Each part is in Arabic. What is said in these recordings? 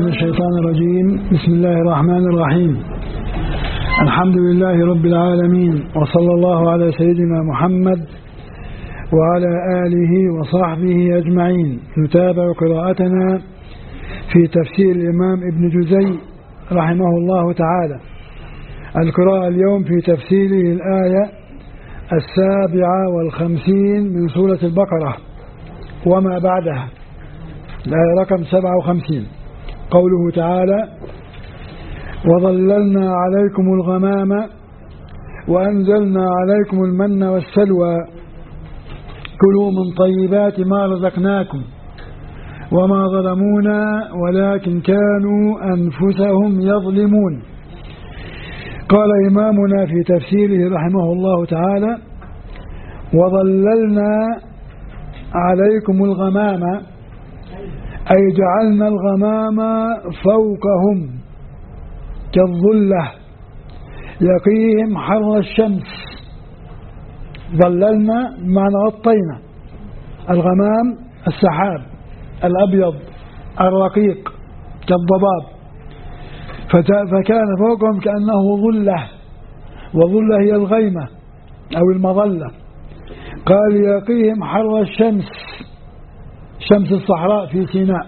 من الشيطان الرجيم. بسم الله الرحمن الرحيم. الحمد لله رب العالمين، وصلى الله على سيدنا محمد وعلى آله وصحبه أجمعين. نتابع قراءتنا في تفسير الإمام ابن جزي رحمه الله تعالى. القراءة اليوم في تفسيره الآية 57 من سورة البقرة وما بعدها، الآية رقم 57. قوله تعالى: وظللنا عليكم الغمام وأنزلنا عليكم المن والسلوى كلوا من طيبات ما رزقناكم وما ظلمونا ولكن كانوا أنفسهم يظلمون. قال إمامنا في تفسيره رحمه الله تعالى: وظللنا عليكم الغمام، أي جعلنا الغمام فوقهم كالظلة يقيهم حر الشمس. ظللنا بمعنى غطينا. الغمام السحاب الأبيض الرقيق كالضباب، فكان فوقهم كأنه ظلة، وظلة هي الغيمة أو المظلة. قال يقيهم حر الشمس، شمس الصحراء في سيناء.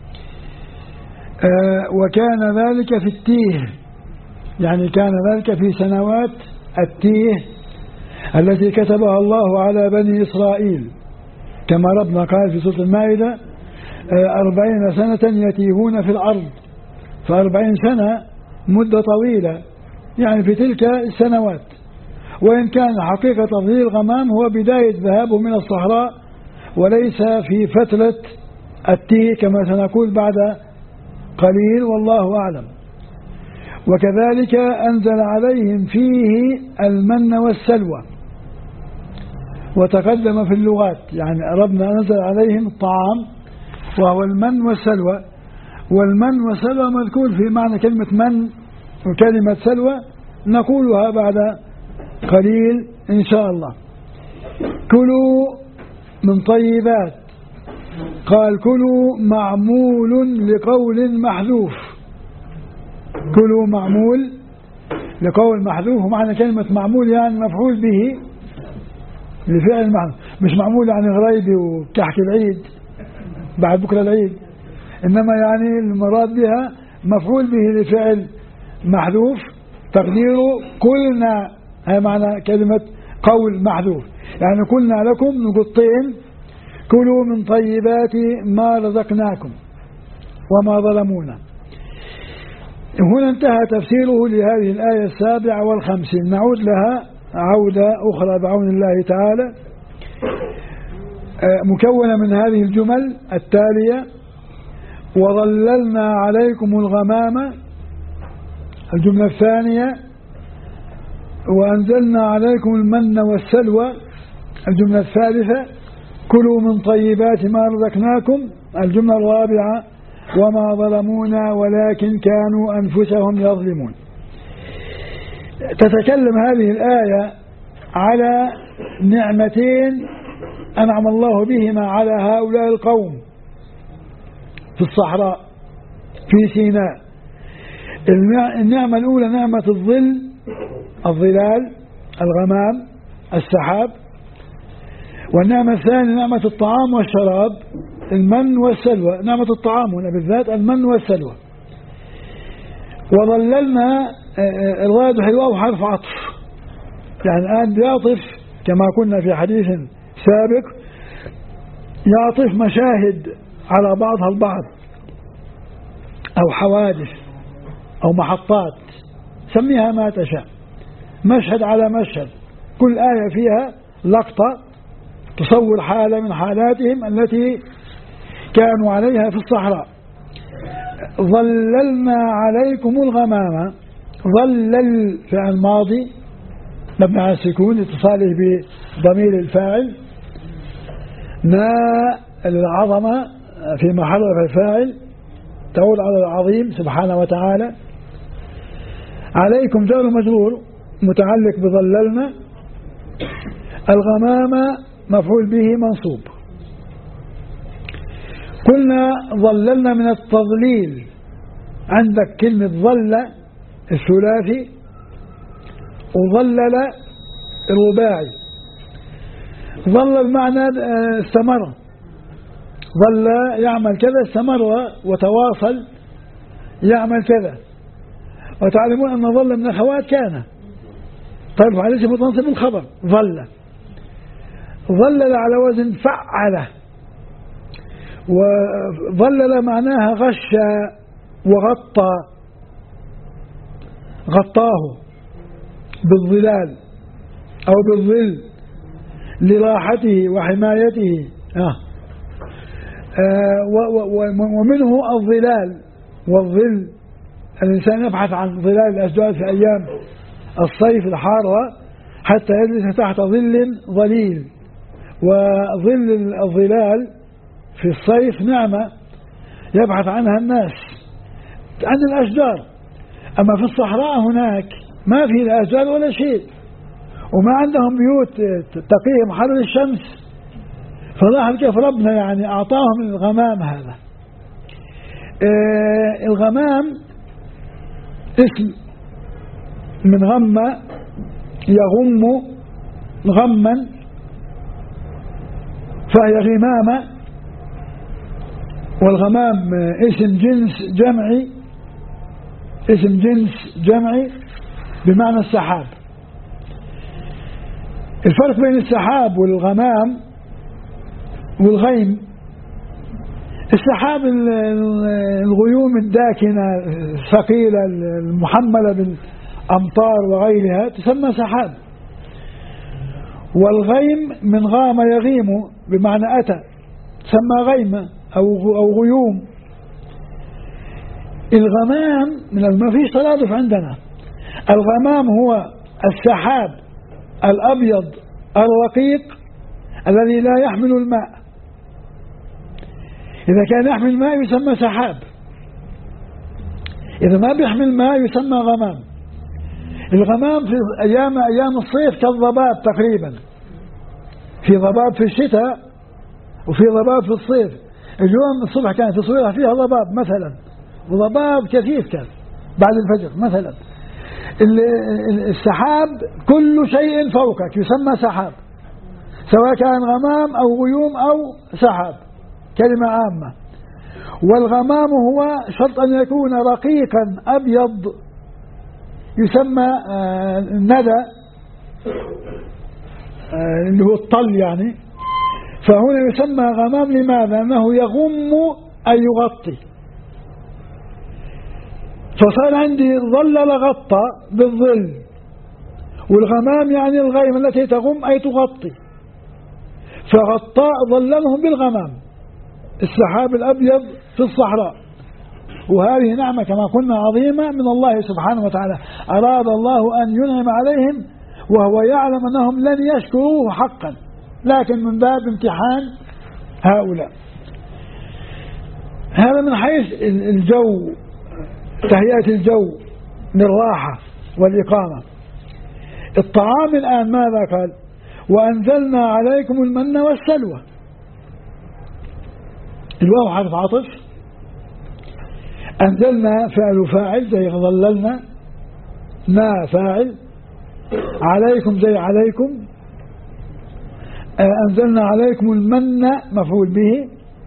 وكان ذلك في التيه، يعني كان ذلك في سنوات التيه التي كتبها الله على بني إسرائيل، كما ربنا قال في سورة المائدة: 40 سنة يتيهون في الأرض. ف40 سنة مدة طويلة يعني في تلك السنوات. وإن كان حقيقة تظليل الغمام هو بداية ذهابه من الصحراء، وليس في فترة التيه كما سنقول بعد قليل، والله أعلم. وكذلك أنزل عليهم فيه المن والسلوى، وتقدم في اللغات، يعني ربنا أنزل عليهم الطعام وهو المن والسلوى. والمن والسلوى مذكور في معنى كلمة من وكلمة سلوى، نقولها بعد قليل إن شاء الله. كلوا من طيبات، قال كلوا معمول لقول محذوف. كلوا معمول لقول محذوف، ومعنى كلمة معمول يعني مفعول به لفعل محذوف، مش معمول يعني غريبي وكحك العيد بعد بكرة العيد، إنما يعني المراد بها مفعول به لفعل محذوف، تقديره قلنا، هي معنى كلمة قول محذوف، يعني قلنا لكم نقطين: كلوا من طيبات ما رزقناكم وما ظلمونا. هنا انتهى تفسيره لهذه الآية 57. نعود لها عودة أخرى بعون الله تعالى، مكونة من هذه الجمل التالية: وظللنا عليكم الغمام، الجملة الثانية: وأنزلنا عليكم المن والسلوى، الجملة الثالثة: كلوا من طيبات ما رزقناكم، الجملة الرابعة: وما ظلمونا ولكن كانوا أنفسهم يظلمون. تتكلم هذه الآية على نعمتين أنعم الله بهما على هؤلاء القوم في الصحراء في سيناء. النعمة الأولى نعمة الظل، الظلال، الغمام، السحاب. والنعمة الثانية نعمة الطعام والشراب، المن والسلوى. نعمة الطعام هنا بالذات المن والسلوى. وظللنا، الواضح الواو حرف عطف، يعني الآن يعطف كما قلنا في حديث سابق، يعطف مشاهد على بعضها البعض أو حوادث أو محطات، سميها ما تشاء، مشهد على مشهد، كل آية فيها لقطة تصور حالة من حالاتهم التي كانوا عليها في الصحراء. ظللنا عليكم الغمام، ظلل فعل ماضي مبني على السكون اتصاله بضمير الفاعل، نا العظمة في محل رفع الفاعل تعود على العظيم سبحانه وتعالى. عليكم جار مجرور متعلق بظللنا، الغمام مفعول به منصوب. قلنا ظللنا من التضليل، عندك كلمة ظل الثلاثي وظلل الرباعي. ظل بمعنى استمر، ظل يعمل كذا، استمر وتواصل يعمل كذا. وتعلمون أن ظل من أخوات كان ترفع عليه متنصب الخبر ظل. ظلل على وزن فعل، وظلل معناها غش وغطى، غطاه بالظلال أو بالظل لراحته وحمايته. ومنه الظلال والظل. الإنسان يبحث عن ظلال الأشجار في أيام الصيف الحارة حتى يجلس تحت ظل ظليل، وظل الظلال في الصيف نعمة يبحث عنها الناس عن الأشجار. أما في الصحراء هناك ما في لا أشجار ولا شيء، وما عندهم بيوت تقيهم حر الشمس، فلاحظ كيف ربنا يعني أعطاهم الغمام هذا. الغمام اسم من غم يغم غما، فهي غمامة. والغمام اسم جنس جمعي، اسم جنس جمعي بمعنى السحاب. الفرق بين السحاب والغمام والغيم: السحاب الغيوم الداكنة الثقيلة المحملة بالأمطار وغيرها تسمى سحاب. والغيم من غام يغيم بمعنى أتى تسمى غيمة أو غيوم. الغمام ما فيش ترادف عندنا. الغمام هو السحاب الأبيض الرقيق الذي لا يحمل الماء. إذا كان يحمل الماء يسمى سحاب، إذا ما بيحمل الماء يسمى غمام. الغمام في أيام الصيف كالضباب تقريبا، في ضباب في الشتاء وفي ضباب في الصيف. اليوم الصبح كانت تصويرها فيها ضباب مثلا، وضباب كثيف كان بعد الفجر مثلا. السحاب كل شيء فوقك يسمى سحاب، سواء كان غمام أو غيوم أو سحاب، كلمة عامة. والغمام هو شرط أن يكون رقيقا أبيض يسمى الندى اللي هو الطل يعني. فهنا يسمى غمام لماذا؟ أنه يغم أي يغطي. فصار عندي ظلل غطى بالظل، والغمام يعني الغيم التي تغم أي تغطي، فغطاء ظللهم بالغمام السحاب الأبيض في الصحراء. وهذه نعمة كما قلنا عظيمة من الله سبحانه وتعالى. أراد الله أن ينعم عليهم وهو يعلم أنهم لن يشكروه حقا، لكن من باب امتحان هؤلاء. هذا من حيث الجو، تهيئة الجو للراحة والإقامة. الطعام الآن ماذا قال؟ وأنزلنا عليكم المن والسلوى. الواو حرف عطف، أنزلنا فعل فاعل زي ظللنا، ما فاعل، عليكم زي عليكم، أنزلنا عليكم المن مفعول به،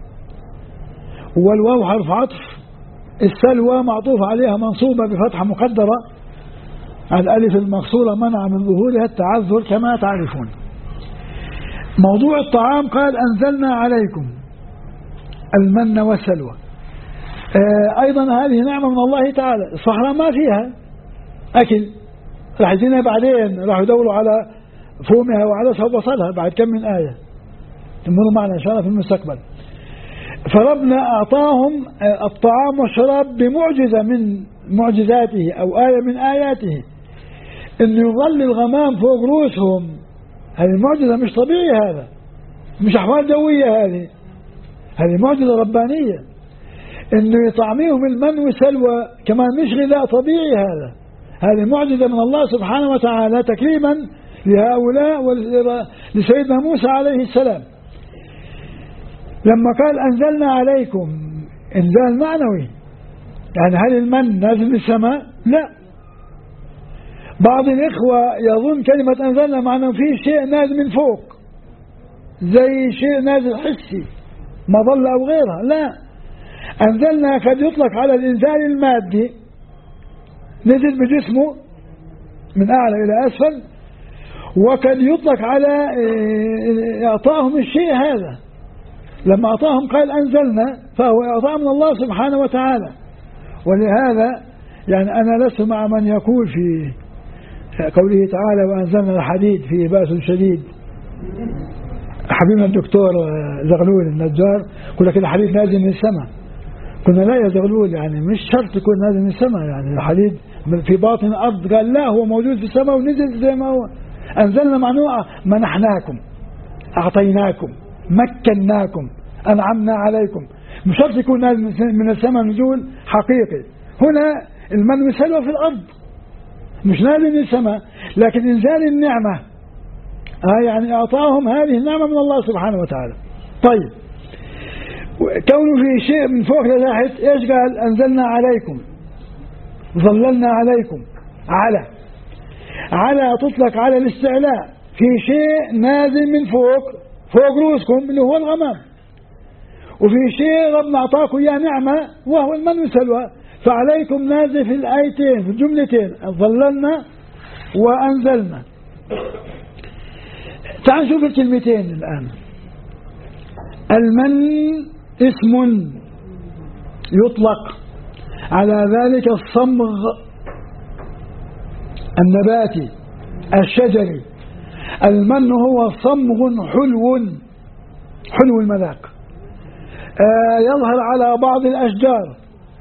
والواو حرف عطف. السلوى معطوف عليها منصوبة بفتحة مقدرة، الألف المقصورة منع من ظهورها التعذر كما تعرفون. موضوع الطعام قال أنزلنا عليكم المن والسلوى. أيضا هذه نعمة من الله تعالى. الصحراء ما فيها أكل، راح يجينا بعدين، راح يدوروا على فومها وعدسها وبصلها بعد كم من آية تمر معنا إن شاء الله في المستقبل. فربنا أعطاهم الطعام والشراب بمعجزة من معجزاته أو آية من آياته، إنه يظل الغمام فوق رؤوسهم. هذه معجزة مش طبيعي، هذا مش أحوال جوية، هذه معجزة ربانية. إنه يطعميهم المن والسلوى كمان مش غذاء طبيعي، هذه معجزة من الله سبحانه وتعالى تكريما لهؤلاء ولسيدنا موسى عليه السلام. لما قال أنزلنا عليكم، إنزال معنوي، يعني هل المن نازل من السماء؟ لا. بعض الإخوة يظن كلمة أنزلنا معناه في شيء نازل من فوق زي شيء نازل حسي مظلة أو غيرها. لا، أنزلنا قد يطلق على الإنزال المادي، نزل بجسمه من أعلى إلى أسفل، وقد يطلق على إعطائهم الشيء هذا. لما أعطاهم قال أنزلنا، فهو إعطاء من الله سبحانه وتعالى. ولهذا يعني أنا لست مع من يقول في قوله تعالى وأنزلنا الحديد فيه بأس شديد. حبيبنا الدكتور زغلول النجار يقول لك الحديد نازل من السماء. كنا لا يا زغلول، يعني مش شرط يكون نازل من السماء، يعني الحديد في باطن الأرض. قال لا، هو موجود في السماء ونزل زي ما هو. أنزلنا معنوعة منحناكم، أعطيناكم، مكناكم، أنعمنا عليكم. مش شرط يكون نازل من السماء نزول حقيقي. هنا المن والسلوى في الأرض، مش نازل من السماء، لكن إنزال النعمة يعني أعطاهم هذه النعمة من الله سبحانه وتعالى. طيب، كونه في شيء من فوق لتحت، إيش قال؟ أنزلنا عليكم، ظللنا عليكم. على تطلق على الاستعلاء، في شيء نازل من فوق رؤوسكم اللي هو الغمام، وفي شيء ربنا أعطاكم إياه نعمة وهو المن والسلوى. فعليكم نازل في الآيتين في الجملتين، ظللنا وأنزلنا. تعال نشوف الكلمتين الآن. المن اسم يطلق على ذلك الصمغ النباتي الشجري. المن هو صمغ حلو المذاق، يظهر على بعض الأشجار.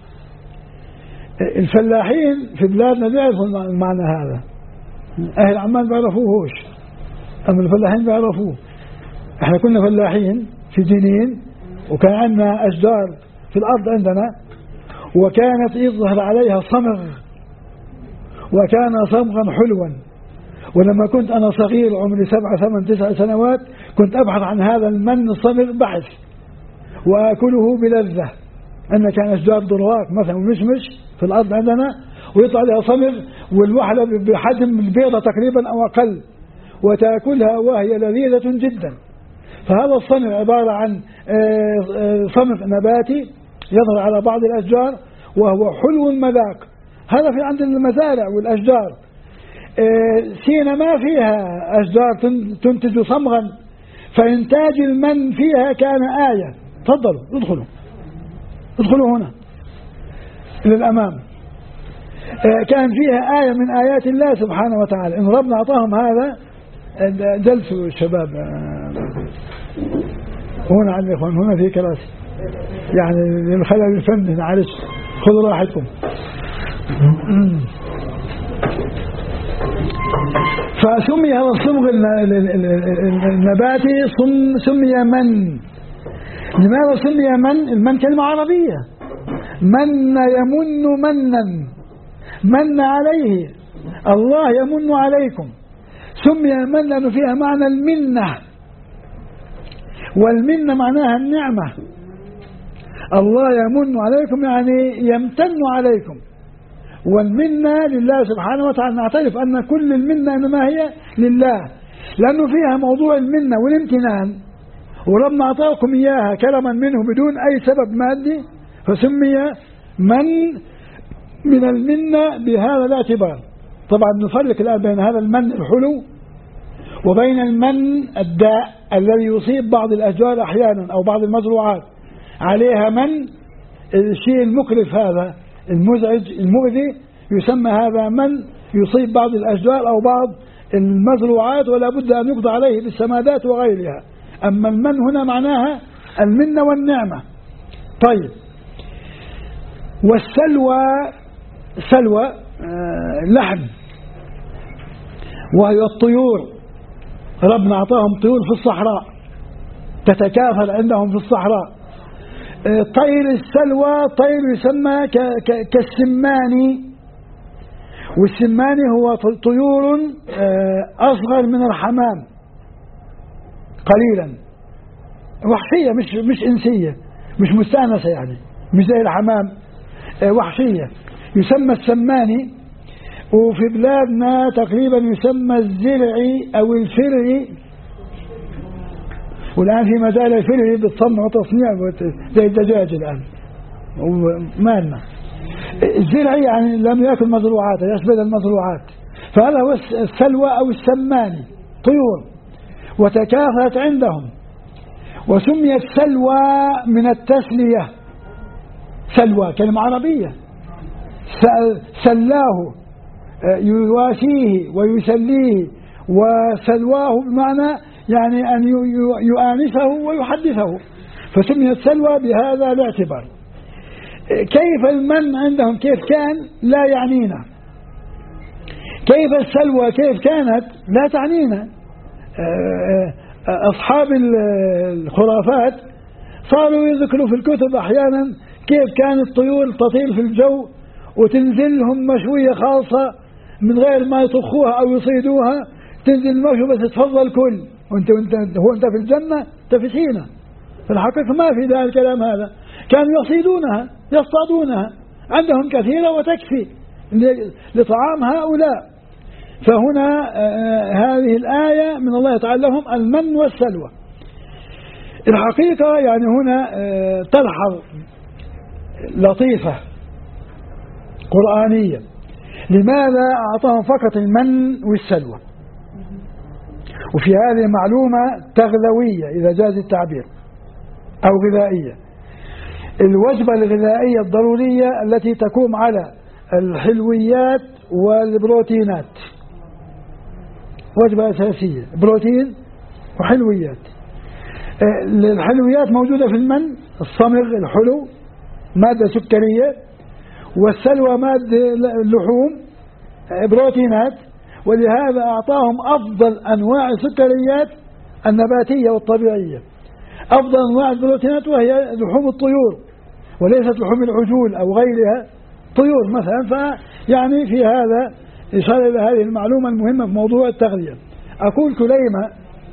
الفلاحين في بلادنا بيعرفوا المعنى هذا، أهل عمان بيعرفوهوش، أما الفلاحين بيعرفوه. احنا كنا فلاحين في جنين، وكان عندنا أشجار في الأرض عندنا، وكانت يظهر عليها صمغ، وكان صمغا حلوا. ولما كنت أنا صغير عمري 7 8 9 سنوات كنت أبحث عن هذا المن الصمغ بحث، وأكله بلذة. أن كان أشجار دراك مثلا ومشمش في الأرض عندنا، ويطلع لها صمغ، والوحلة بحجم البيضة تقريبا أو أقل، وتأكلها وهي لذيذة جدا. فهذا الصمغ عبارة عن صمغ نباتي يظهر على بعض الأشجار، وهو حلو المذاق. هذا في عند المزارع والأشجار. سينا ما فيها أشجار تنتج صمغا، فإنتاج المن فيها كان آية. تفضلوا ادخلوا هنا للأمام. كان فيها آية من آيات الله سبحانه وتعالى. إن ربنا أعطاهم هذا. جلسوا الشباب هنا على الإخوان، هنا في كراسي يعني للخلل الفني، معلش خذوا راحتكم. فسمي هذا الصمغ النباتي سمي من. لماذا سمي من؟ المن كلمة عربية، من يمن منا، من عليه، الله يمن عليكم. سمي من لأنه فيها معنى المنة، والمنة معناها النعمة. الله يمن عليكم يعني يمتن عليكم، والمنة لله سبحانه وتعالى. نعترف أن كل المنة إنما هي لله، لأنه فيها موضوع المنة والامتنان، وربنا أعطاكم إياها كرما منه بدون أي سبب مادي، فسمي من المنة بهذا الاعتبار. طبعا نفرق الآن بين هذا المن الحلو وبين المن الداء الذي يصيب بعض الأشجار أحيانا أو بعض المزروعات عليها من، الشيء المكرف هذا المزعج المؤذي، يسمى هذا من يصيب بعض الأشجار أو بعض المزروعات، ولا بد أن يقضى عليه بالسمادات وغيرها. أما المن هنا معناها المنة والنعمة. طيب، والسلوى سلوى لحم، وهي الطيور. ربنا أعطاهم طيور في الصحراء تتكاثر عندهم في الصحراء. طير السلوى طير يسمى كالسماني، والسماني هو طيور أصغر من الحمام قليلا، وحشية مش إنسية، مش مستأنسة، يعني مش زي الحمام. وحشية يسمى السماني، وفي بلادنا تقريبا يسمى الزرعي أو الفرعي، والآن في مجال الفرعي بالصنع وتصنيع زي الدجاج الآن ومالنا. الزرعي يعني لم يأكل مزروعات، يشبه المزروعات، فهذا هو السلوى أو السماني، طيور وتكاثرت عندهم، وسميت سلوى من التسلية. سلوى كلمة عربية، سلاه يواسيه ويسليه، وسلواه بمعنى يعني أن يؤانسه ويحدثه، فسميت سلوى بهذا الاعتبار. كيف المن عندهم كيف كان لا يعنينا، كيف السلوى كيف كانت لا تعنينا. أصحاب الخرافات صاروا يذكروا في الكتب أحيانا كيف كانت الطيور تطير في الجو وتنزلهم مشوية خاصة من غير ما يطخوها أو يصيدوها، تنزل المشوية بس تفضل كل، وانت في الجنة انت في سينا. في الحقيقة ما في ذا الكلام هذا، كانوا يصيدونها يصطادونها، عندهم كثيرة وتكفي لطعام هؤلاء. فهنا هذه الآية من الله تعالى لهم المن والسلوى. الحقيقة يعني هنا تلحظ لطيفة قرآنية، لماذا أعطاهم فقط المن والسلوى؟ وفي هذه معلومة تغذوية إذا جاز التعبير أو غذائية. الوجبة الغذائية الضرورية التي تقوم على الحلويات والبروتينات، وجبة أساسية بروتين وحلويات. الحلويات موجودة في المن، الصمغ الحلو مادة سكرية، والسلوى مادة اللحوم بروتينات، ولهذا أعطاهم أفضل أنواع السكريات النباتية والطبيعية، أفضل أنواع البروتينات وهي لحوم الطيور وليست لحوم العجول أو غيرها، طيور مثلا. فيعني في هذا إشارة إلى هذه المعلومة المهمة في موضوع التغذية. أقول كليمة،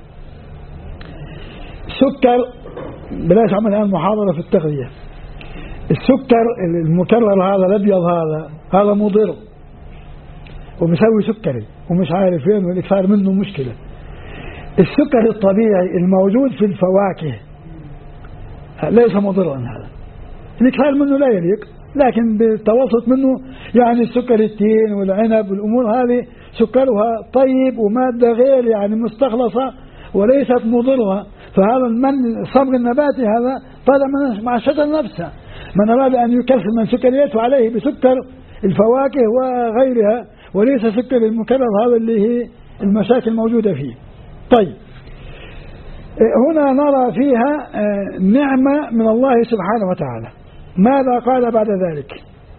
سكر، بلاش أعمل الآن محاضرة في التغذية. السكر المكرر هذا الأبيض هذا مضر ومسوي سكري ومش عارف فين، والإكثار منه مشكلة. السكر الطبيعي الموجود في الفواكه ليس مضرا، هذا الإكثار منه لا يليق، لكن بالتوسط منه يعني السكر التين والعنب والأمور هذه سكرها طيب ومادة غير يعني مستخلصة وليست مضرة. فهذا المن الصبغ النباتي هذا طالع مع الشجر نفسها. من أراد أن يكثر من سكرياته عليه بسكر الفواكه وغيرها، وليس سكر المكرر هذا اللي هي المشاكل الموجودة فيه. طيب، هنا نرى فيها نعمة من الله سبحانه وتعالى. ماذا قال بعد ذلك؟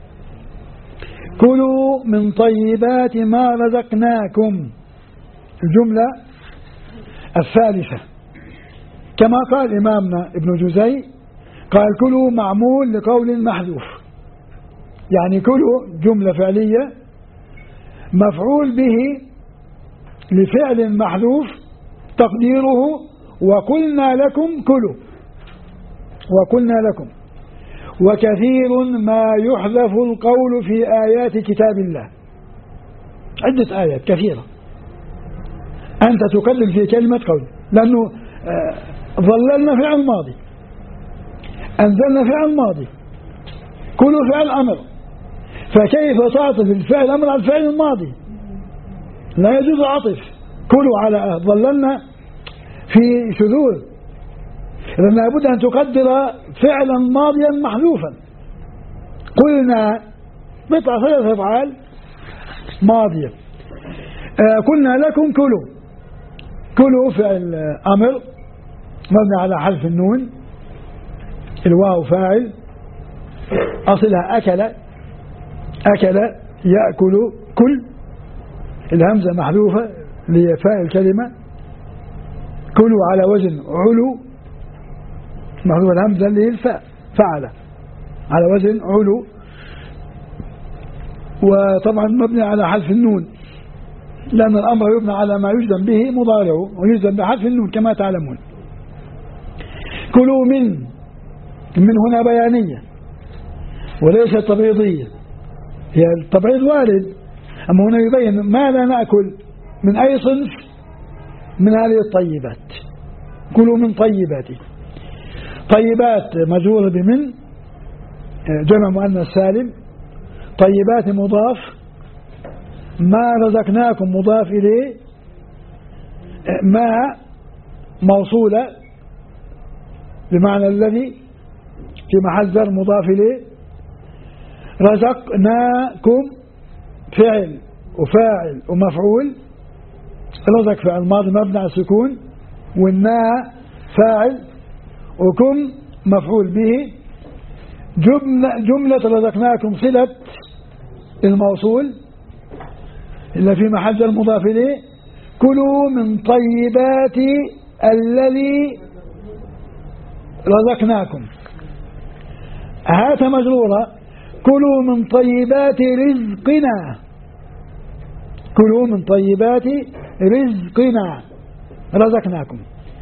كلوا من طيبات ما رزقناكم، الجملة الثالثة، كما قال إمامنا ابن جزي قال كلوا معمول لقول محذوف، يعني كلوا جملة فعلية مفعول به لفعل محذوف تقديره وقلنا لكم كلوا، وقلنا لكم. وكثير ما يحذف القول في آيات كتاب الله، عدة آيات كثيرة أنت تقلل في كلمة قول، لأنه ظللنا فعل ماضي، أنزلنا فعل ماضي، كلوا فعل أمر، فكيف تعطف الفعل أمر على الفعل الماضي؟ لا يجوز عطف كلوا على ظللنا في شذوذ، إذن لابد أن تقدر فعلا ماضيا محذوفا. قلنا بضع ثلاث أفعال ماضية. قلنا لكم كلوا، كلوا فعل أمر مبني على حذف النون، الواو فاعل أصلها أكل، أكل يأكل كل، الهمزة محذوفة لفاء الكلمة، كلوا على وزن علو، محذوفة الهمزة اللي هي الفاء، فعل على وزن علو، وطبعا مبني على حذف النون لأن الأمر يبنى على ما يجزم به مضارعه ويجزم بحذف النون كما تعلمون. كلوا من هنا بيانية، وليس تبعيضية. هي التبعيض وارد، أما هنا يبين ماذا نأكل من أي صنف من هذه الطيبات. كلوا من طيبات. طيبات مجرورة بمن، جمع مؤنث سالم. طيبات مضاف، ما رزقناكم مضاف إليه، ما موصولة بمعنى الذي في محل جر مضاف إليه. رزقناكم فعل وفاعل ومفعول. رزق فعل ماضي مبني على السكون، والنا فاعل، وكم مفعول به. جملة رزقناكم صلة الموصول إلا في محل جر مضاف إليه. كلوا من طيبات الذي رزقناكم. هات مجرورة. كلوا من طيبات رزقنا. كلوا من طيبات رزقنا رزقناكم.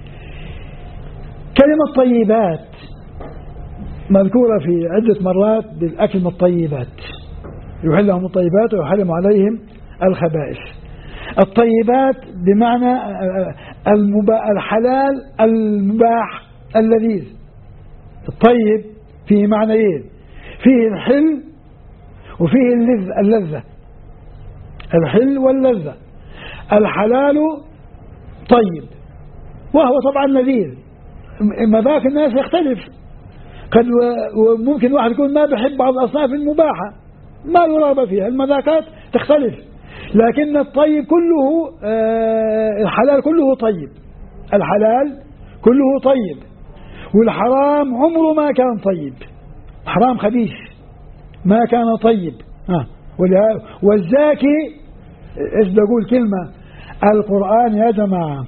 كلمة طيبات مذكورة في عدة مرات بالأكل من الطيبات، يحل لهم الطيبات ويحرم عليهم الخبائث. الطيبات بمعنى الحلال المباح اللذيذ. الطيب فيه معنيين، فيه الحل وفيه اللذة. الحل واللذة. الحلال طيب وهو طبعا لذيذ. مذاق الناس يختلف، قد وممكن واحد يكون ما بيحب بعض الأصناف المباحة، ما يرغب فيها، المذاقات تختلف. لكن الطيب كله الحلال كله طيب. الحلال كله طيب، والحرام عمره ما كان طيب. حرام خبيث ما كان طيب. والزاكي ايش بقول كلمة، القرآن يا جماعة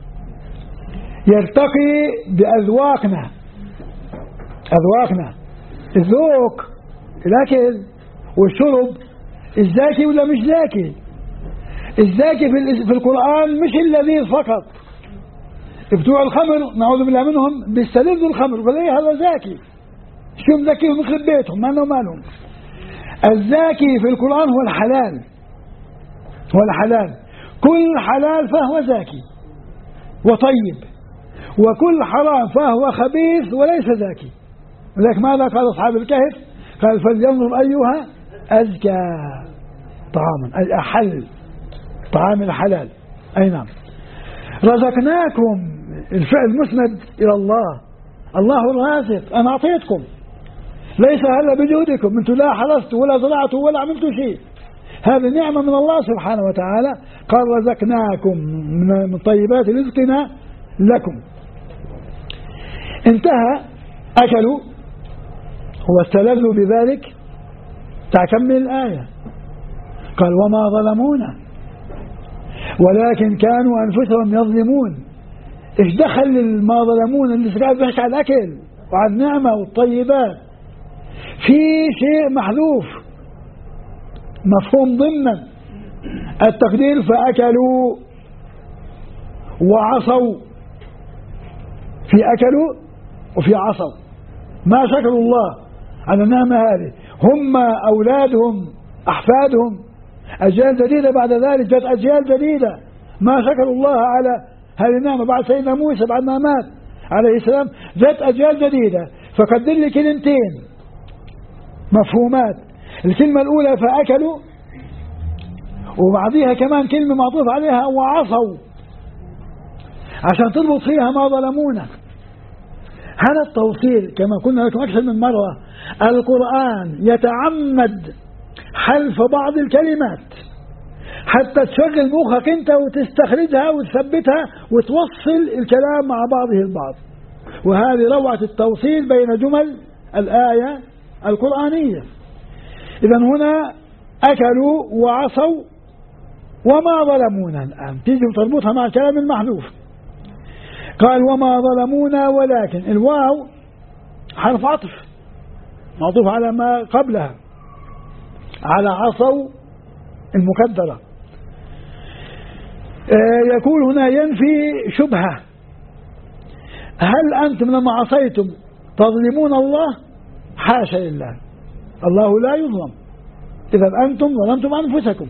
يرتقي بأذواقنا. أذواقنا، الذوق، الأكل والشرب. الزاكي ولا مش زاكي؟ الزاكي في القرآن مش اللذيذ فقط. بتوع الخمر نعوذ بالله منهم بيستلذوا الخمر، يقول ايه هذا زاكي، شو مزكيهم يخرب بيتهم، ما لهم مالهم. الزاكي في القرآن هو الحلال. هو الحلال. كل حلال فهو زاكي وطيب، وكل حرام فهو خبيث وليس زاكي. ولذلك ماذا قال أصحاب الكهف؟ قال فلينظر أيها أزكى طعاما، أي أحل طعام الحلال. أي نعم. رزقناكم، الفعل مسند إلى الله. الله الرازق، أنا أعطيتكم، ليس هذا بجهودكم، أنتم لا حرستوا ولا زرعتوا ولا عملتوا شيء، هذه نعمة من الله سبحانه وتعالى. قال رزقناكم من طيبات رزقنا لكم. انتهى. أكلوا واستلذوا بذلك. تكمل الآية. قال وما ظلمونا ولكن كانوا أنفسهم يظلمون. إيش دخل ما ظلمونا اللي قاعد بيحكي على الأكل وعلى النعمة والطيبات؟ في شيء محذوف مفهوم ضمن التقدير. فأكلوا وعصوا. في أكلوا وفي عصوا، ما شكروا الله على النعمة هذه. هم أولادهم أحفادهم أجيال جديدة، بعد ذلك جاءت أجيال جديدة ما شكروا الله على هذه النعمة. بعد سيدنا موسى بعد ما مات عليه السلام جاءت أجيال جديدة. فقدر لي كلمتين مفهومات. الكلمة الأولى فأكلوا، وبعديها كمان كلمة معطوف عليها وعصوا، عشان تربط فيها ما ظلمونا. هذا التوصيل كما قلنا لكم أكثر من مرة، القرآن يتعمد حذف بعض الكلمات حتى تشغل مخك انت وتستخرجها وتثبتها وتوصل الكلام مع بعضه البعض. وهذه روعة التوصيل بين جمل الآية القرآنية. إذن هنا أكلوا وعصوا وما ظلمونا. الآن تيجي وتربطها مع الكلام المحذوف. قال وما ظلمونا، ولكن الواو حرف عطف معطوف على ما قبلها، على عصوا المقدرة. يقول هنا ينفي شبهة. هل أنتم لما عصيتم تظلمون الله؟ حاشا لله. الله لا يظلم. إذا أنتم ظلمتم أنفسكم.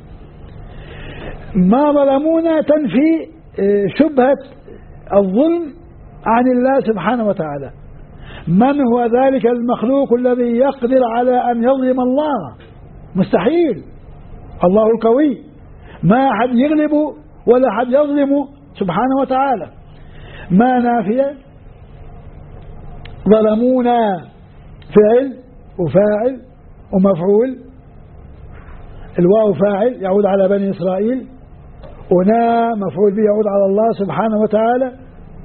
ما ظلمونا تنفي شبهة الظلم عن الله سبحانه وتعالى. من هو ذلك المخلوق الذي يقدر على أن يظلم الله؟ مستحيل. الله القوي، ما أحد يغلبه ولا أحد يظلمه سبحانه وتعالى. ما نافية، ظلمونا فعل وفاعل ومفعول، الواو فاعل يعود على بني إسرائيل، ونا مفعول به يعود على الله سبحانه وتعالى.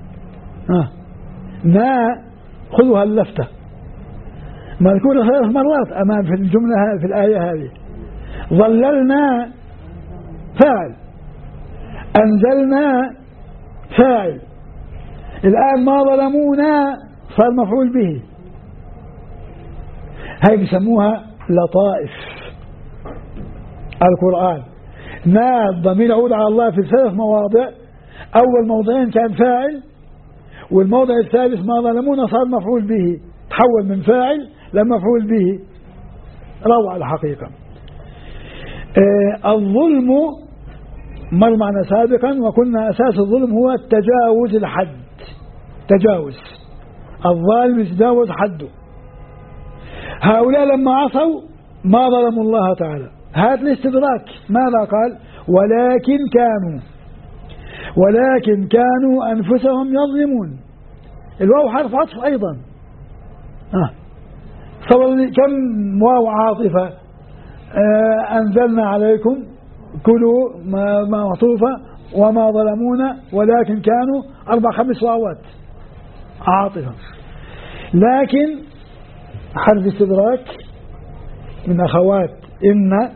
نا خذوها اللفتة مذكورة 3 مرات أمام في الجملة في الآية هذه. ظللنا فاعل، أنزلنا فاعل، الآن ما ظلمونا صار مفعول به. هاي بيسموها لطائف القرآن. نا الضمير يعود على الله في 3 مواضع، أول موضعين كان فاعل، والموضع الثالث ما ظلمونا صار مفعول به، تحول من فاعل لمفعول به. روعة الحقيقة. الظلم مر معنا سابقا، وكنا أساس الظلم هو تجاوز الحد. تجاوز، الظالم يتجاوز حده. هؤلاء لما عصوا ما ظلموا الله تعالى. هذا الاستدراك ماذا قال؟ ولكن كانوا أنفسهم يظلمون. الواو حرف عطف أيضا. كم واو عاطفة. أنزلنا عليكم كلوا ما معطوفة، وما ظلمونا ولكن كانوا 4-5 واوات عاطفة. لكن حرف استدراك من أخوات إن،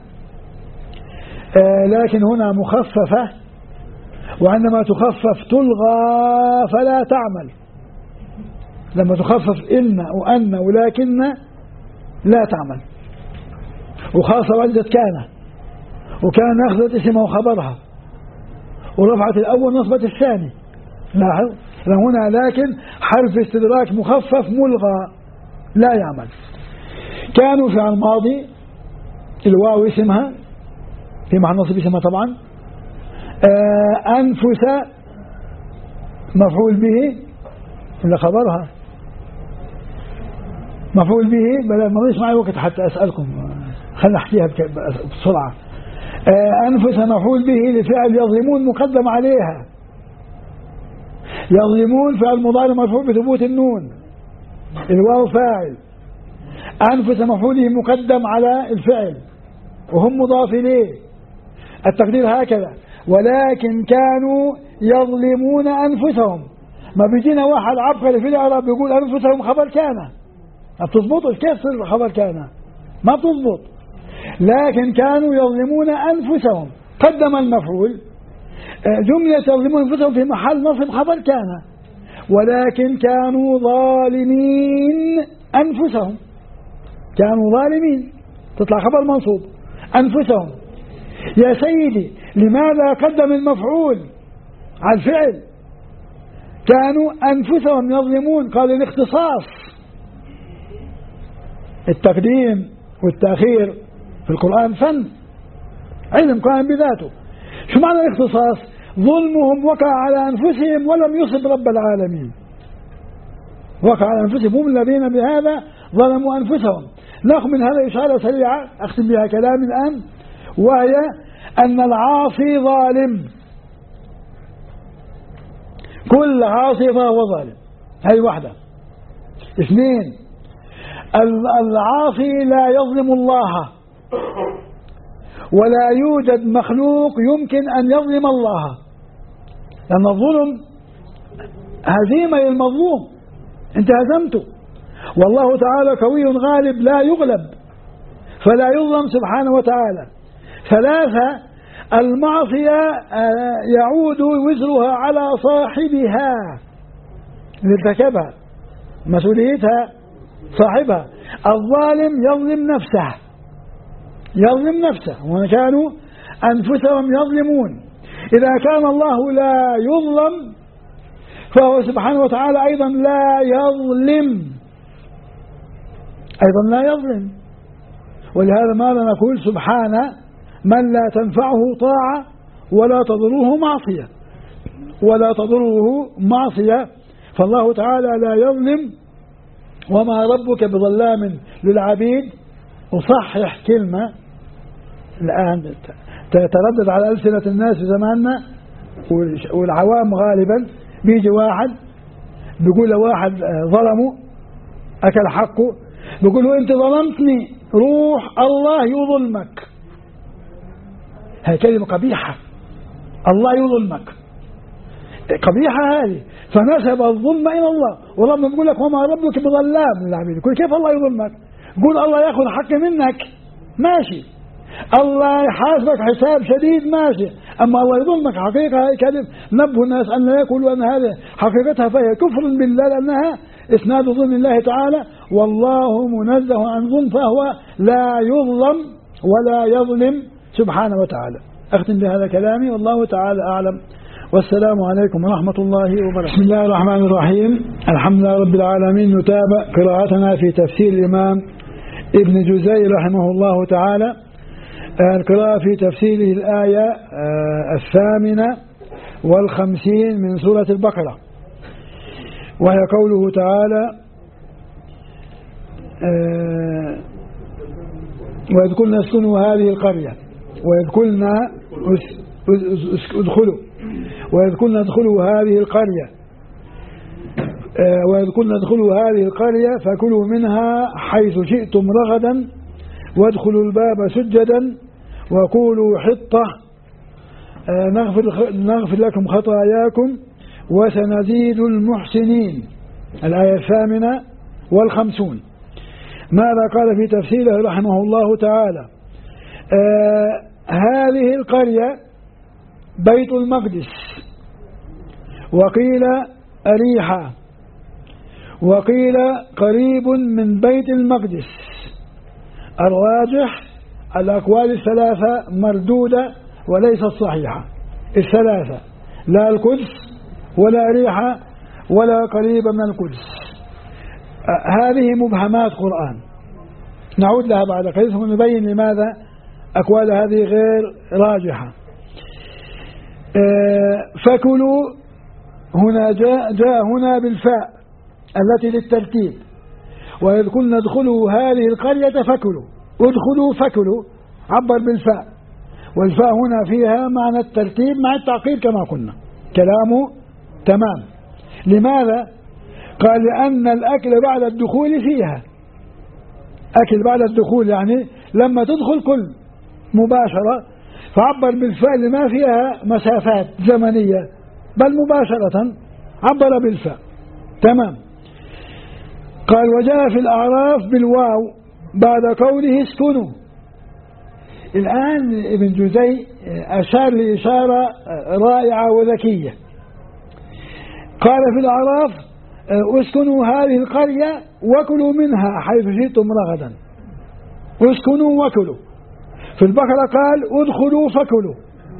لكن هنا مخففة، وعندما تخفف تلغى فلا تعمل. لما تخفف إن وأن ولكن لا تعمل. وخاصة وجدت كان، وكان أخذت اسمها وخبرها، ورفعت الأول نصبت الثاني. لاحظ هنا لكن حرف استدراك مخفف ملغى لا يعمل. كانوا في الماضي الواو اسمها في محل نصب اسمها طبعا. أنفس مفعول به ولا خبرها مفعول به. بل ما ضيش معي وقت حتى أسألكم، خلنا أحكيها بسرعة. أنفس مفعول به لفعل يظلمون مقدم عليها. يظلمون فعل مضارع مرفوع بثبوت النون، الواو فاعل. أنفس مفعوله مقدم على الفعل وهم مضاف إليه. التقدير هكذا: ولكن كانوا يظلمون أنفسهم. ما بيجينا واحد عبقري في الإعراب يقول أنفسهم خبر كان، ما بتضبطش. كيف تصير خبر كان؟ ما بتضبط. لكن كانوا يظلمون أنفسهم، قدم المفعول. جملة يظلمون أنفسهم في محل نصب خبر كان. ولكن كانوا ظالمين أنفسهم، كانوا ظالمين تطلع خبر منصوب أنفسهم. يا سيدي لماذا قدم المفعول على الفعل؟ كانوا أنفسهم يظلمون. قال الاختصاص، التقديم والتأخير في القرآن فن، علم قائم بذاته. شو معنى الاختصاص؟ ظلمهم وقع على أنفسهم ولم يصب رب العالمين. وقع على أنفسهم، هم الذين بهذا ظلموا أنفسهم. نأخذ من هذا إشارة سريعة أختم بها كلامي الآن، وهي أن العاصي ظالم. كل عاصي فهو ظالم. هذه واحدة. 2، العاصي لا يظلم الله، ولا يوجد مخلوق يمكن أن يظلم الله، لأن الظلم هزيمة للمظلوم، أنت هزمته. والله تعالى قوي غالب لا يغلب، فلا يظلم سبحانه وتعالى. 3، المعصية يعود وزرها على صاحبها اللي ارتكبها، مسؤوليتها صاحبها. الظالم يظلم نفسه، وكانوا أنفسهم يظلمون. إذا كان الله لا يظلم فهو سبحانه وتعالى أيضا لا يظلم. ولهذا ماذا نقول؟ سبحان من لا تنفعه طاعة ولا تضره معصية، ولا تضره معصية. فالله تعالى لا يظلم، وما ربك بظلام للعبيد. وصحح كلمة الآن تتردد على ألسنة الناس في زماننا والعوام غالبا، بيجي واحد بيقول لواحد ظلمه أكل حقه، بيقول له أنت ظلمتني روح الله يظلمك. هي كلمة قبيحة، الله يظلمك، قبيحة هذه. فنسب الظلم إلى الله، وربنا بيقول لك وما ربك بظلام للعبيد. يقول كيف الله يظلمك؟ قول الله يأخذ حق منك ماشي، الله يحاسبك حساب شديد ماشي، أما الله يظلمك حقيقة هي كذب. نبه الناس أن لا يقولوا أن هذه حقيقتها، فهي كفر بالله لأنها إسناد ظلم الله تعالى، والله منزه عن ظلم، فهو لا يظلم ولا يظلم سبحانه وتعالى. أختم بهذا كلامي، والله تعالى أعلم، والسلام عليكم ورحمة الله وبركاته. بسم الله الرحمن الرحيم، الحمد لله رب العالمين. نتابع قراءتنا في تفسير الإمام ابن جزي رحمه الله تعالى. القراءة في تفسيره الآية 58 من سورة البقرة، وهي قوله تعالى وإذ قلنا اسكنوا هذه القرية، وإذ قلنا ادخلوا، وإذ قلنا ادخلوا هذه القرية، وإذ قلنا ادخلوا هذه القرية فكلوا منها حيث شئتم رغدا وادخلوا الباب سجدا وقولوا حطة نغفر لكم خطاياكم وسنزيد المحسنين. الآية 58. ماذا قال في تفسيره رحمه الله تعالى؟ هذه القرية بيت المقدس، وقيل أريحة، وقيل قريب من بيت المقدس. الراجح الأقوال الثلاثة مردودة وليست صحيحة، الثلاثة، لا القدس ولا أريحة ولا قريبة من القدس. هذه مبهمات قرآن، نعود لها بعد قليل ثم نبين لماذا أقوال هذه غير راجحة. فكلوا هنا جاء هنا بالفاء التي للترتيب، وإذ قلنا ادخلوا هذه القرية فكلوا، ادخلوا فكلوا عبر بالفاء، والفاء هنا فيها معنى الترتيب مع التعقيب كما قلنا، كلامه تمام. لماذا؟ قال لأن الأكل بعد الدخول فيها، أكل بعد الدخول يعني لما تدخل كل مباشرة، فعبر بالفاء لما فيها مسافات زمنية، بل مباشرة عبر بالفاء، تمام. قال وجاء في الأعراف بالواو بعد قوله اسكنوا. الآن ابن جزي أشار لإشارة رائعة وذكية، قال في الأعراف اسكنوا هذه القرية وكلوا منها حيث شئتم رغدا، اسكنوا وكلوا. في البقرة قال ادخلوا فكلوا.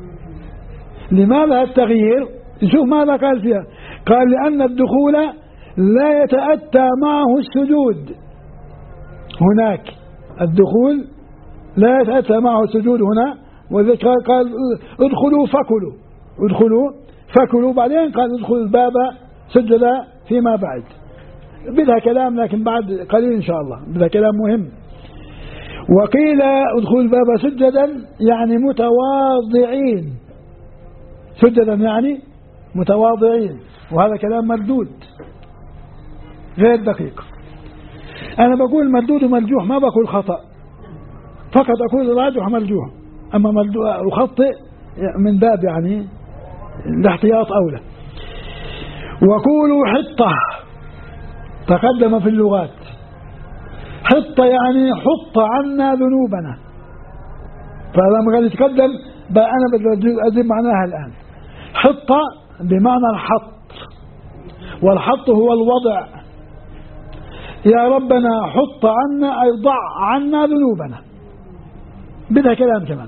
لماذا التغيير؟ شوف ماذا قال فيها، قال لأن الدخول لا يتأتى معه السجود. هناك الدخول لا يتأتى معه السجود هنا، وذلك قال ادخلوا فكلوا، ادخلوا فكلوا، بعدين قال ادخلوا الباب سجدا فيما بعد. بدها كلام لكن بعد قليل إن شاء الله، بدها كلام مهم. وقيل ادخلوا الباب سجدا يعني متواضعين، سجدا يعني متواضعين، وهذا كلام مردود غير دقيق. أنا بقول مردود ومرجوح، ما بقول خطأ، فقط أقول راجح ومرجوح، أما أخطئ من باب يعني الاحتياط أولى. وقولوا حطة تقدم في اللغات، حطة يعني حط عنا ذنوبنا، فلما قال يتقدم بقى أنا بدي أجيب معناها الآن. حطة بمعنى الحط، والحط هو الوضع، يا ربنا حط عنا أي ضع عنا ذنوبنا، بدها كلام كمان.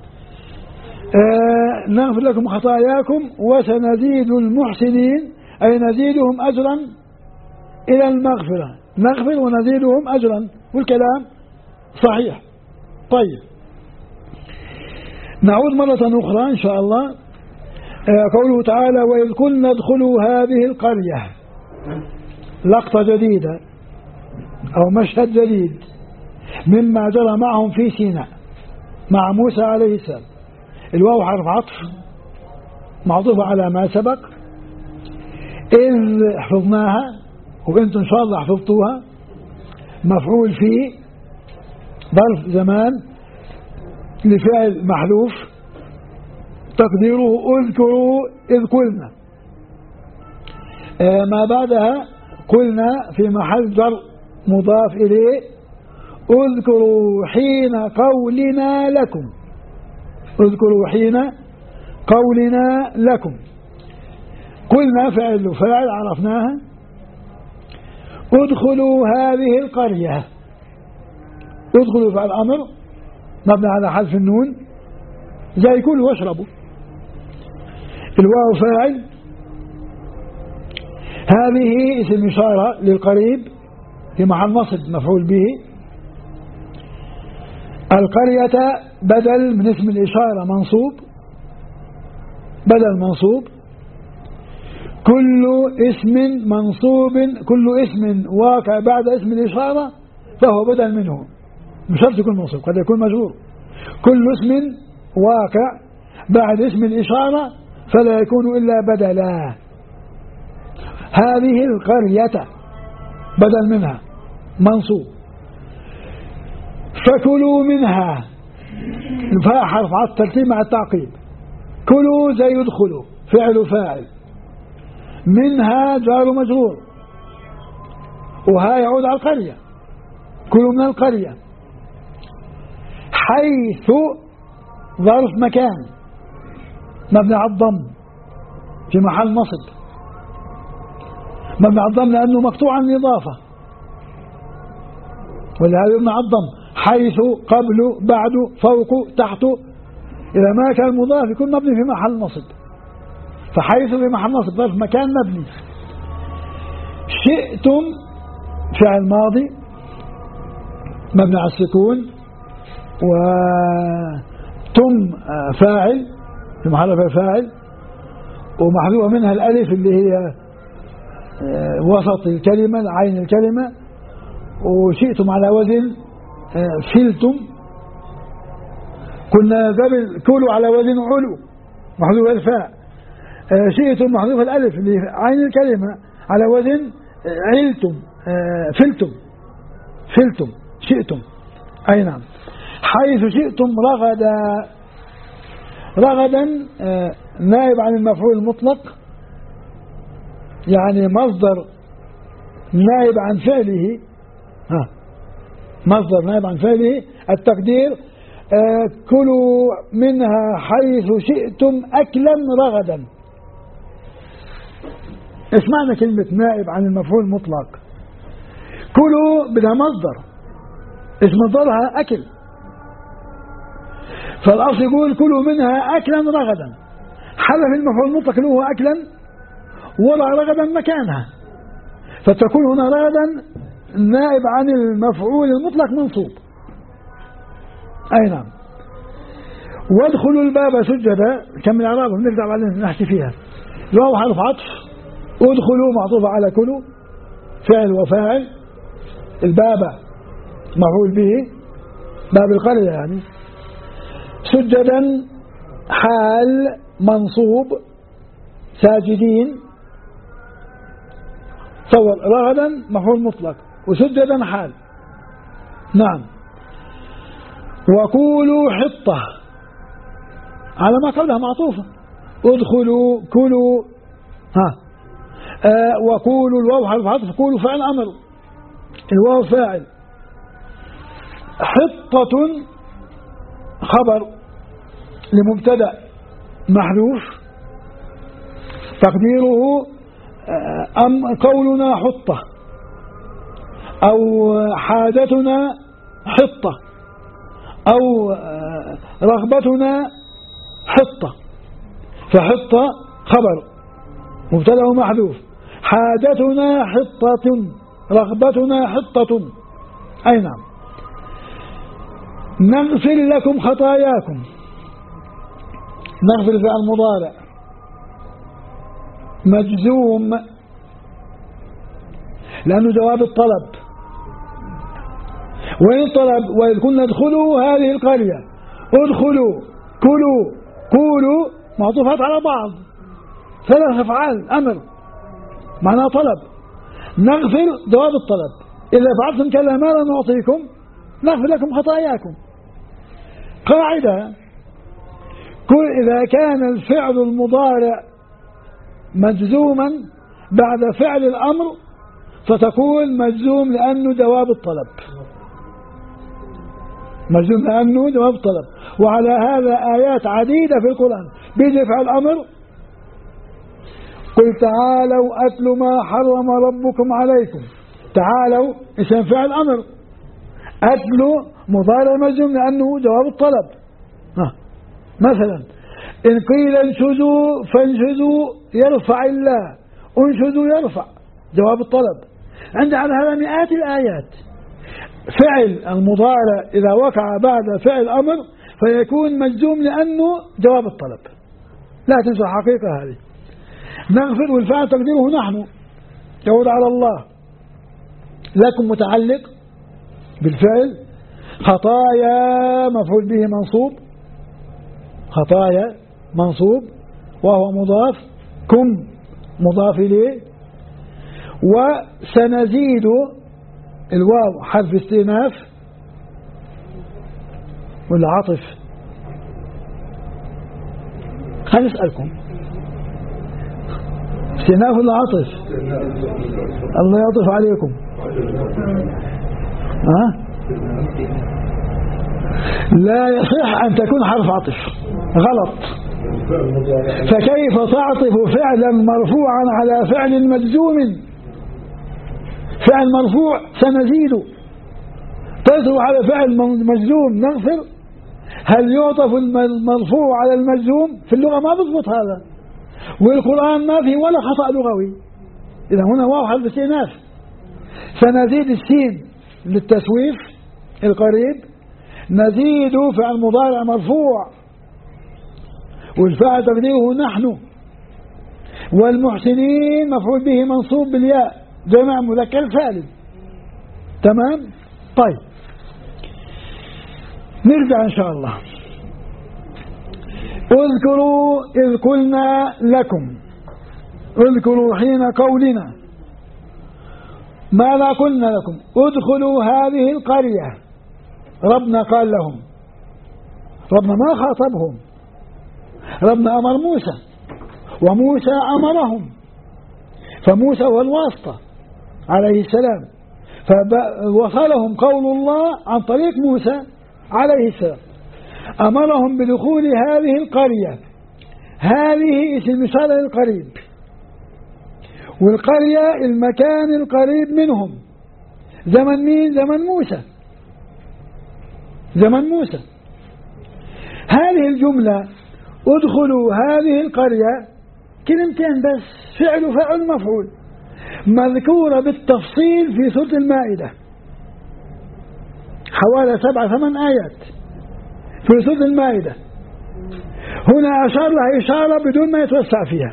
نغفر لكم خطاياكم وسنزيد المحسنين أي نزيدهم أجرا إلى المغفرة، نغفر ونزيدهم أجرا، والكلام صحيح طيب نعود مرة أخرى إن شاء الله. قوله تعالى وإذ قلنا ادخلوا هذه القرية، لقطة جديدة أو مشهد جديد مما جرى معهم في سيناء مع موسى عليه السلام. الواو حرف عطف معطوف على ما سبق، إذ حفظناها وأنتم إن شاء الله حفظتوها، مفعول فيه ظرف زمان لفعل محذوف تقديره اذكروا إذ قلنا، ما بعدها قلنا في محل جر مضاف إليه، اذكروا حين قولنا لكم، اذكروا حين قولنا لكم. قلنا فعل وفاعل عرفناها. ادخلوا هذه القرية، ادخلوا فعل أمر مبني على حذف النون زي كلوا واشربوا. الواو فاعل، هذه اسم إشارة للقريب في محل نصب مفعول به. القرية بدل من اسم الإشارة منصوب، بدل منصوب. كل اسم منصوب، كل اسم واقع بعد اسم الإشارة فهو بدل منه، مش شرط يكون منصوب، قد يكون مجرور. كل اسم واقع بعد اسم الإشارة فلا يكون إلا بدلا. هذه القرية بدل منها منصوب. فكلوا منها، الفاء حرف عطف ترتيب مع التعقيب. كلوا زي يدخلوا فعل فاعل، منها جار مجرور، وها يعود على القرية. كلوا من القرية. حيث ظرف مكان مبني على الضم في محل نصب، مبني على الضم لأنه مقطوع عن الإضافة، ولهذا يبنى على الضم. حيث قبل بعد فوق تحت، إذا ما كان مضاف يكون مبني في محل نصب، فحيث في محل نصب ظرف مكان مبني. شئتم فعل ماضي مبني على السكون، وتم فاعل في محل فاعل ومحذوفة منها الألف اللي هي وسط الكلمة عين الكلمة. وشئتم على وزن فلتم. كنا قبل كلوا على وزن علو محذوفة الفاء. شئتم محذوفة الألف اللي عين الكلمة على وزن علتم فلتم، فلتم شئتم. أي نعم. حيث شئتم رغدا، رغدا نائب عن المفعول المطلق، يعني مصدر نائب عن فعله، مصدر نائب عن فعله. التقدير كلوا منها حيث شئتم أكلا رغدا. ايش معنى كلمة نائب عن المفعول المطلق؟ كلوا بدها مصدر، ايش مصدرها؟ أكل. فالأصل يقول كلوا منها أكلا رغدا، حذف المفعول المطلق اللي هو أكلا وضع رغدا مكانها، فتكون هنا رغدا نائب عن المفعول المطلق منصوب. أي نعم. وادخلوا الباب سجدا، كم الإعراب نرجع بعدين نحكي فيها. الواو حرف عطف، ادخلوا معطوفة على كلوا فعل وفاعل، الباب مفعول به باب القرية يعني. سجدا حال منصوب، ساجدين. تصور رغدا مفعول مطلق وسجدا حال. نعم. وقولوا حطة على ما قبلها معطوفة. ادخلوا كلوا وقولوا الواو حرف عطف، قولوا فعل أمر، الواو فاعل. حطة خبر لمبتدأ محذوف تقديره قولنا حطة أو حاجتنا حطة أو رغبتنا حطة. فحطة خبر مبتدأ محذوف، حاجتنا حطة، رغبتنا حطة. أي نعم. نغفر لكم خطاياكم. نغفر فعل مضارع مجزوم لأنه جواب الطلب. وين الطلب؟ وإذ كنا ادخلوا هذه القرية، ادخلوا، كلوا، قولوا، معطوفات على بعض، ثلاث أفعال أمر معناه طلب. نغفر جواب الطلب، إذا فعلتم كذا ما لا نعطيكم نغفر لكم خطاياكم. قاعدة: إذا كان الفعل المضارع مجزوما بعد فعل الأمر فتكون مجزوم لأنه جواب الطلب، مجزوم لأنه جواب الطلب. وعلى هذا آيات عديدة في القرآن بيجي فعل الأمر: قل تعالوا أتل ما حرم ربكم عليكم. تعالوا اسم فعل أمر، أتل مضارع مجزوم لأنه جواب الطلب. مثلا: إن قيل انشزوا فانشزوا يرفع الله، انشزوا يرفع جواب الطلب. عند على هذا مئات الآيات. فعل المضارع إذا وقع بعد فعل أمر فيكون مجزوم لأنه جواب الطلب. لا تنسوا الحقيقة هذه. نغفر والفعل تقديره نحن، يعود على الله. لكم متعلق بالفعل. خطايا مفعول به منصوب، خطايا منصوب وهو مضاف، كم مضاف إليه. وسنزيد الواو حرف استئناف ولا عطف؟ خليني أسألكم، استئناف ولا عطف؟ الله يعطف عليكم. لا يصح أن تكون حرف عطف، غلط. فكيف تعطف فعلا مرفوعا على فعل مجزوم؟ فعل مرفوع سنزيد تعطف على فعل مجزوم نغفر. هل يعطف المرفوع على المجزوم؟ في اللغة ما بضبط هذا، والقرآن ما فيه ولا خطأ لغوي. إذا هنا واو حرف استئناف. سنزيد السين للتسويف القريب، نزيد فعل مضارع مرفوع والفاعل تقديره نحن، والمحسنين مفعول به منصوب بالياء جمع مذكر سالم. تمام؟ طيب نرجع إن شاء الله. اذكروا إذ قلنا لكم، اذكروا حين قولنا ماذا قلنا لكم؟ ادخلوا هذه القرية. ربنا قال لهم، ربنا ما خاطبهم، ربنا أمر موسى وموسى أمرهم، فموسى هو الواسطة عليه السلام، فوصلهم قول الله عن طريق موسى عليه السلام. أمرهم بدخول هذه القرية. هذه اسم مثال القريب، والقرية المكان القريب منهم. زمن مين؟ زمن موسى، زمن موسى. هذه الجملة ادخلوا هذه القرية كلمتين بس، فعل وفعل مفعول، مذكورة بالتفصيل في سورة المائدة، حوالي 7-8 آيات في سورة المائدة. هنا أشار لها إشارة بدون ما يتوسع فيها.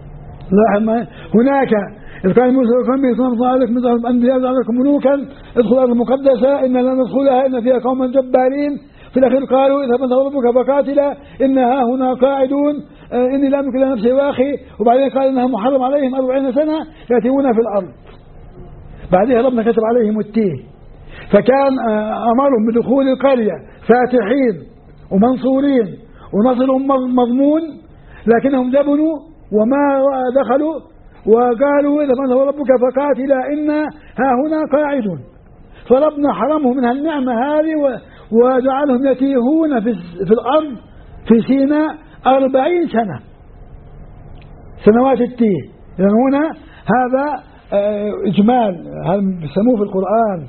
هناك إذ قال موسى وقومه إن عليكم مثل الأنبياء وجعلكم ملوكا ادخلوا الأرض المقدسة إن لن ندخلها إن فيها قوما جبارين. في الأخير قالوا اذهب أنت وربك فقاتلا إنها هنا قاعدون إني لا أملك إلا نفسي وأخي. وبعدين قال إنها محرم عليهم 40 سنة يتيهون في الأرض. بعدها ربنا كتب عليهم التيه، فكان أمرهم بدخول القرية فاتحين ومنصورين ونصرهم مضمون، لكنهم جبنوا وما دخلوا وقالوا إذا أنت وربك فقاتلا إنا ها هنا قاعدون. فربنا حرمهم من النعمة هذه وجعلهم يتيهون في الأرض في سيناء 40 سنة، سنوات التيه. إذن هنا هذا إجمال، هذا يسموه في القرآن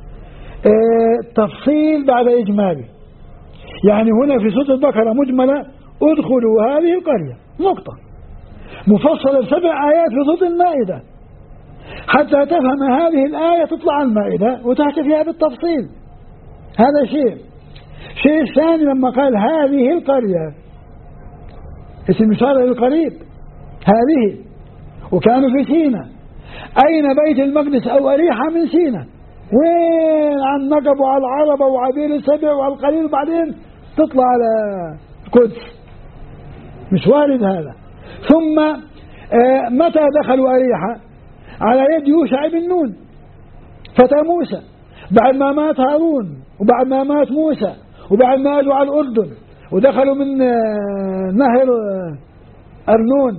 تفصيل بعد إجمال. يعني هنا في سورة البقرة مجملة ادخلوا هذه القرية نقطة، مفصلة ب7 آيات في سورة المائدة، حتى تفهم هذه الآية تطلع المائدة وتحكي فيها بالتفصيل. هذا شيء. الشيء الثاني لما قال هذه القرية، اسم إشارة للقريب، هذه، وكانوا في سيناء. أين بيت المقدس أو أريحة من سيناء؟ وين؟ عن نقب وعلى العربة وعبير السبع وعلى القليل، وبعدين تطلع على القدس. مش وارد هذا. ثم متى دخلوا أريحة؟ على يد يوشع بن نون فتى موسى، بعد ما مات هارون وبعد ما مات موسى وبعد ما أجوا على الأردن ودخلوا من نهر أرنون،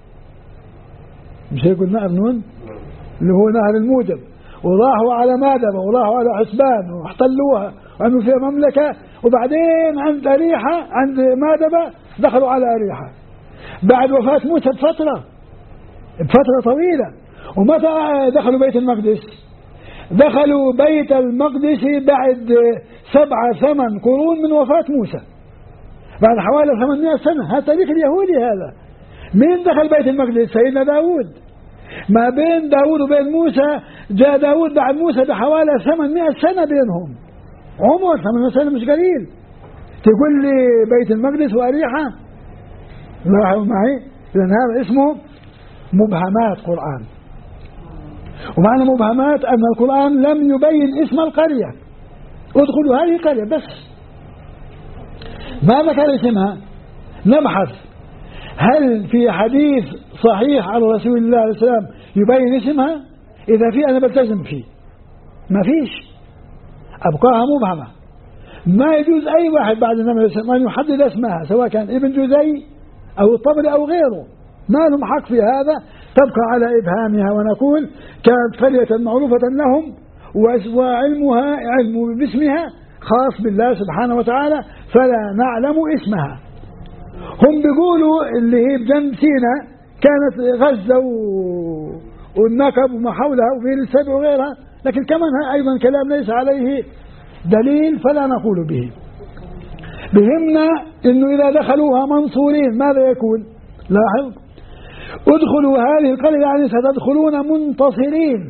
مش هيقول نهر أرنون اللي هو نهر الموجب، وراحوا على مادبة وراحوا على حسبان واحتلوها وعملوا فيها مملكة، وبعدين عند أريحة عند مادبة دخلوا على أريحة بعد وفاة موسى بفترة طويلة. ومتى دخلوا بيت المقدس؟ دخلوا بيت المقدس بعد 7-8 قرون من وفاة موسى، بعد حوالي 800 سنة. هذا تاريخ اليهودي هذا. مين دخل بيت المقدس؟ سيدنا داود. ما بين داود وبين موسى جاء داود بعد موسى بحوالي 800 سنة بينهم، عمر 800 سنة مش قليل. تقول لي بيت المقدس وأريحة؟ لاحظوا معي، لأن هذا اسمه مبهمات قرآن. ومعنى مبهمات أن القرآن لم يبين اسم القرية. ادخلوا هذه القرية بس، ما ذكر اسمها. نبحث هل في حديث صحيح عن رسول الله عليه السلام يبين اسمها؟ إذا في أنا بلتزم فيه، ما فيش، أبقاها مبهمة. ما يجوز أي واحد بعد النبي عليه السلام أن يحدد اسمها، سواء كان ابن جزي أو الطبري أو غيره، ما لهم حق في هذا. تبقى على إبهامها ونقول كانت قرية معروفة لهم وعلمها علم باسمها خاص بالله سبحانه وتعالى، فلا نعلم اسمها. هم بيقولوا اللي هي بجنب سيناء كانت غزة والنقب وما حولها وغير السبع وغيرها، لكن كمان أيضا كلام ليس عليه دليل فلا نقول به. بهمنا إنه إذا دخلوها منصورين ماذا يكون؟ لاحظ، ادخلوا هذه القرية يعني ستدخلون منتصرين.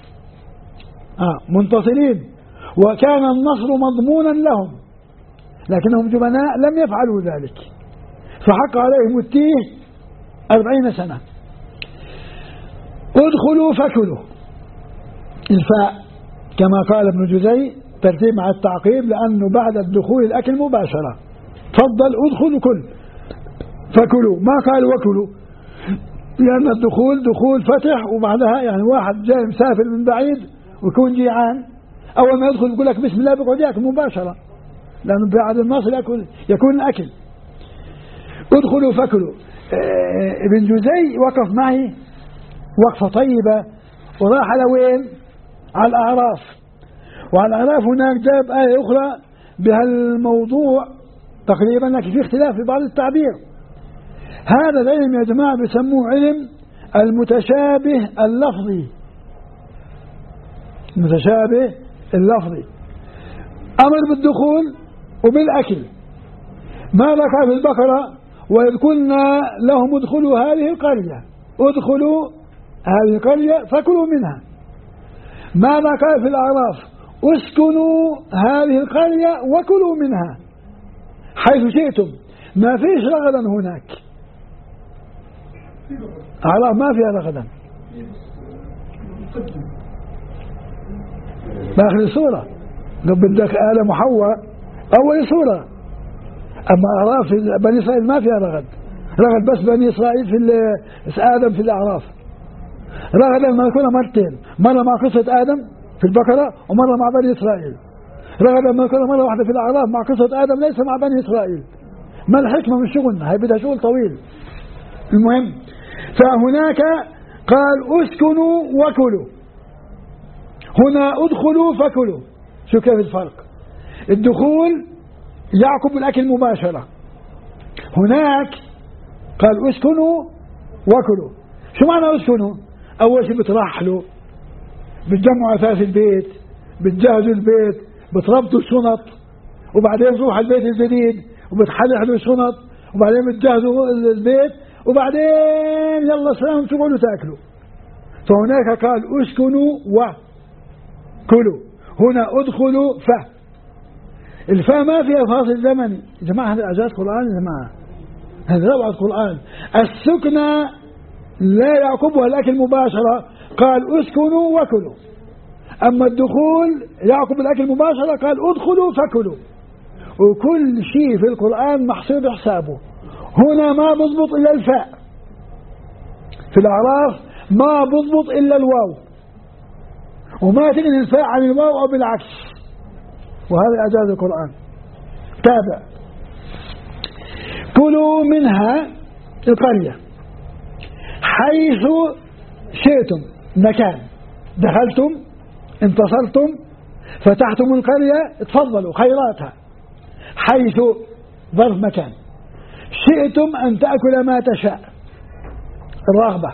منتصرين، وكان النصر مضمونا لهم، لكنهم جبناء لم يفعلوا ذلك، فحق عليهم التيه 40 سنة. ادخلوا فكلوا، الفاء كما قال ابن جزي ترتيب مع التعقيب، لأنه بعد الدخول الأكل مباشرة. تفضل ادخلوا كل، فكلوا، ما قال وكلوا، لأن الدخول دخول فتح، وبعدها يعني واحد جاي مسافر من بعيد ويكون جيعان أول ما يدخل يقول لك بسم الله بيقعد يأكل مباشرة، لأنه بعد النصر يكون الأكل. ادخلوا فكلوا. ابن جزي وقف معي وقفة طيبة وراح على وين؟ على الأعراف. وعلى الأعراف هناك جاب آية أخرى بهالموضوع تقريبا، لكن في اختلاف في بعض التعبير. هذا العلم يا جماعة بيسموه علم المتشابه اللفظي. المتشابه اللفظي أمر بالدخول وبالأكل. ماذا قال في البقرة؟ وإذ قلنا لهم ادخلوا هذه القرية، ادخلوا هذه القرية فكلوا منها. ماذا قال في الأعراف؟ اسكنوا هذه القرية وكلوا منها حيث شئتم. ما فيش رغدا هناك، أعراف ما فيها رغدا بآخر السورة، لو بدك آدم وحواء أول سورة. أما أعراف بني إسرائيل ما فيها رغد بس بني إسرائيل في آدم في الأعراف. رغد لما يكون مرتين، مرة مع قصة آدم في البقرة ومرة مع بني إسرائيل. رغد لما يكون مرة واحدة في الأعراف مع قصة آدم ليس مع بني إسرائيل. ما الحكمة من شغلنا؟ هي بدها شغل طويل. المهم، فهناك قال اسكنوا وكلوا، هنا ادخلوا فكلوا. شو كيف الفرق؟ الدخول يعقب الأكل مباشرة، هناك قال اسكنوا وكلوا. شو معنى اسكنوا؟ أول شيء بترحلوا، بتجمعوا أساس البيت، بتجهزوا البيت، بتربطوا الشنط، وبعدين تروح البيت الجديد وبتحلحلوا الشنط، وبعدين بتجهزوا البيت، وبعدين يلا سلام تقعدوا تاكلوا. فهناك قال اسكنوا وكلوا، هنا ادخلوا الفاء ما فيها فاصل زمني يا جماعة، هذا إعجاز قرآن يا جماعة، هذا روعة قرآن. السكنى لا يعقبها الأكل مباشرة، قال اسكنوا وكلوا. أما الدخول يعقب الأكل مباشرة، قال ادخلوا فكلوا. وكل شيء في القرآن محسوب حسابه. هنا ما بضبط إلا الفاء، في الأعراف ما بضبط إلا الواو، وما تغني الفاء عن الواو أو بالعكس، وهذا إعجاز القرآن. تابع: كلوا منها القرية حيث شئتم، مكان دخلتم انتصرتم فتحتم القرية تفضلوا خيراتها، حيث ظرف مكان، شئتم أن تأكل ما تشاء، الرغبة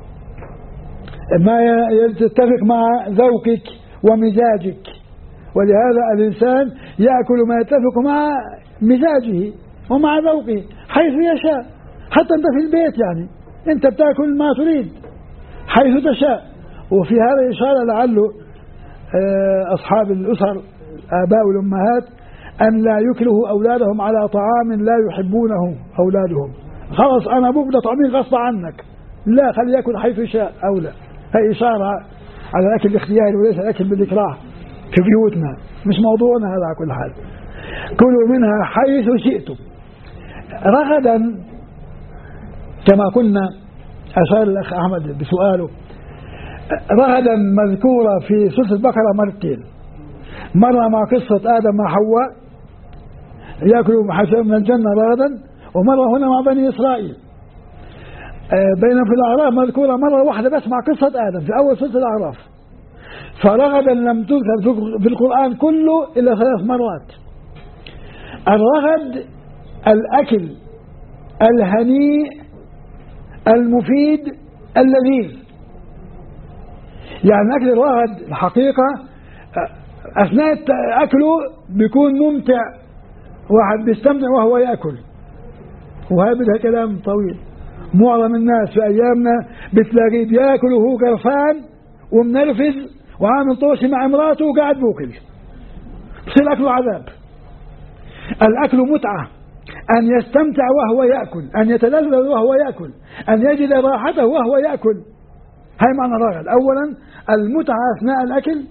ما يتفق مع ذوقك ومزاجك، ولهذا الإنسان يأكل ما يتفق مع مزاجه ومع ذوقه حيث يشاء. حتى أنت في البيت يعني أنت بتأكل ما تريد حيث تشاء. وفي هذا إشارة لعله أصحاب الأسر الآباء والأمهات أن لا يكرهوا أولادهم على طعام لا يحبونه أولادهم. خلاص أنا أبوك بدي طعمين غصب عنك، لا، خلي يأكل حيث شاء أو لا. هي إشارة على الأكل الاختياري وليس الأكل بالإكراه في بيوتنا، مش موضوعنا هذا على كل حال. كلوا منها حيث شئتم رغدا، كما قلنا أشار الأخ أحمد بسؤاله، رغدا مذكورة في سورة البقرة مرتين، مرة مع قصة آدم مع حواء يأكلوا محاشا من الجنة رغدا، ومرة هنا مع بني إسرائيل. بينما في الأعراف مذكورة مرة واحدة بس مع قصة آدم في أول سورة الأعراف. فرغدا لم تذكر في القرآن كله إلا 3 مرات. الرغد الأكل الهنيء المفيد اللذيذ، يعني أكل الرغد الحقيقة أثناء أكله بيكون ممتع، واحد بيستمتع وهو يأكل، وهذا بدها كلام طويل. معظم الناس في أيامنا بتلاقيه بيأكل وهو قرفان ومنرفز وعامل طوشي مع امراته وقاعد بوكل، بصير أكله عذاب. الأكل متعة، أن يستمتع وهو يأكل، أن يتلذذ وهو يأكل، أن يجد راحته وهو يأكل. هاي معنى الرغد. أولا المتعة أثناء الأكل.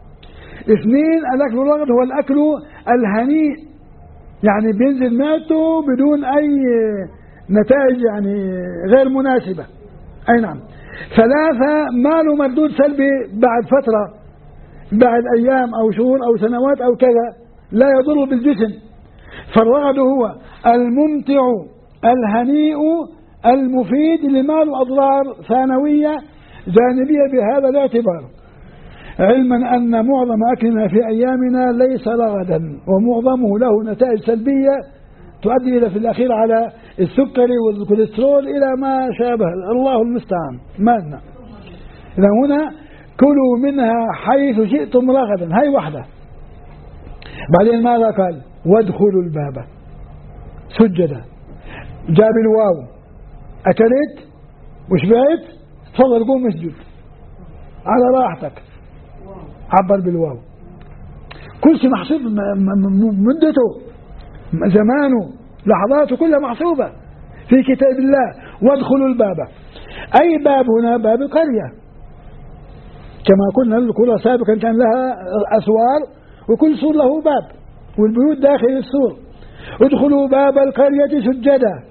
2 الأكل الرغد هو الأكل الهنيء، يعني بينزل معدته بدون أي نتائج يعني غير مناسبة. أي نعم. 3 ما له مردود سلبي بعد فترة، بعد أيام أو شهور أو سنوات أو كذا، لا يضر بالجسم. فالرغد هو الممتع الهنيء المفيد اللي ما له أضرار ثانوية جانبية بهذا الاعتبار، علما أن معظم أكلنا في أيامنا ليس رغدا، ومعظمه له نتائج سلبية تؤدي إلى في الأخير على السكري والكوليسترول إلى ما شابه، الله المستعان. ماذا إذا هنا كلوا منها حيث شئتم رغدا، هاي واحدة. بعدين ماذا قال؟ وادخلوا الباب سجدا، جاب الواو، أكلت وشبعت تفضل قوم اسجد على راحتك، عبر بالواو. كل شيء محسوب، مدته زمانه لحظاته كلها محسوبة في كتاب الله. وادخلوا الباب، أي باب هنا؟ باب القرية، كما قلنا القرى سابقا كان لها أسوار وكل سور له باب، والبيوت داخل السور. ادخلوا باب القرية سجدا.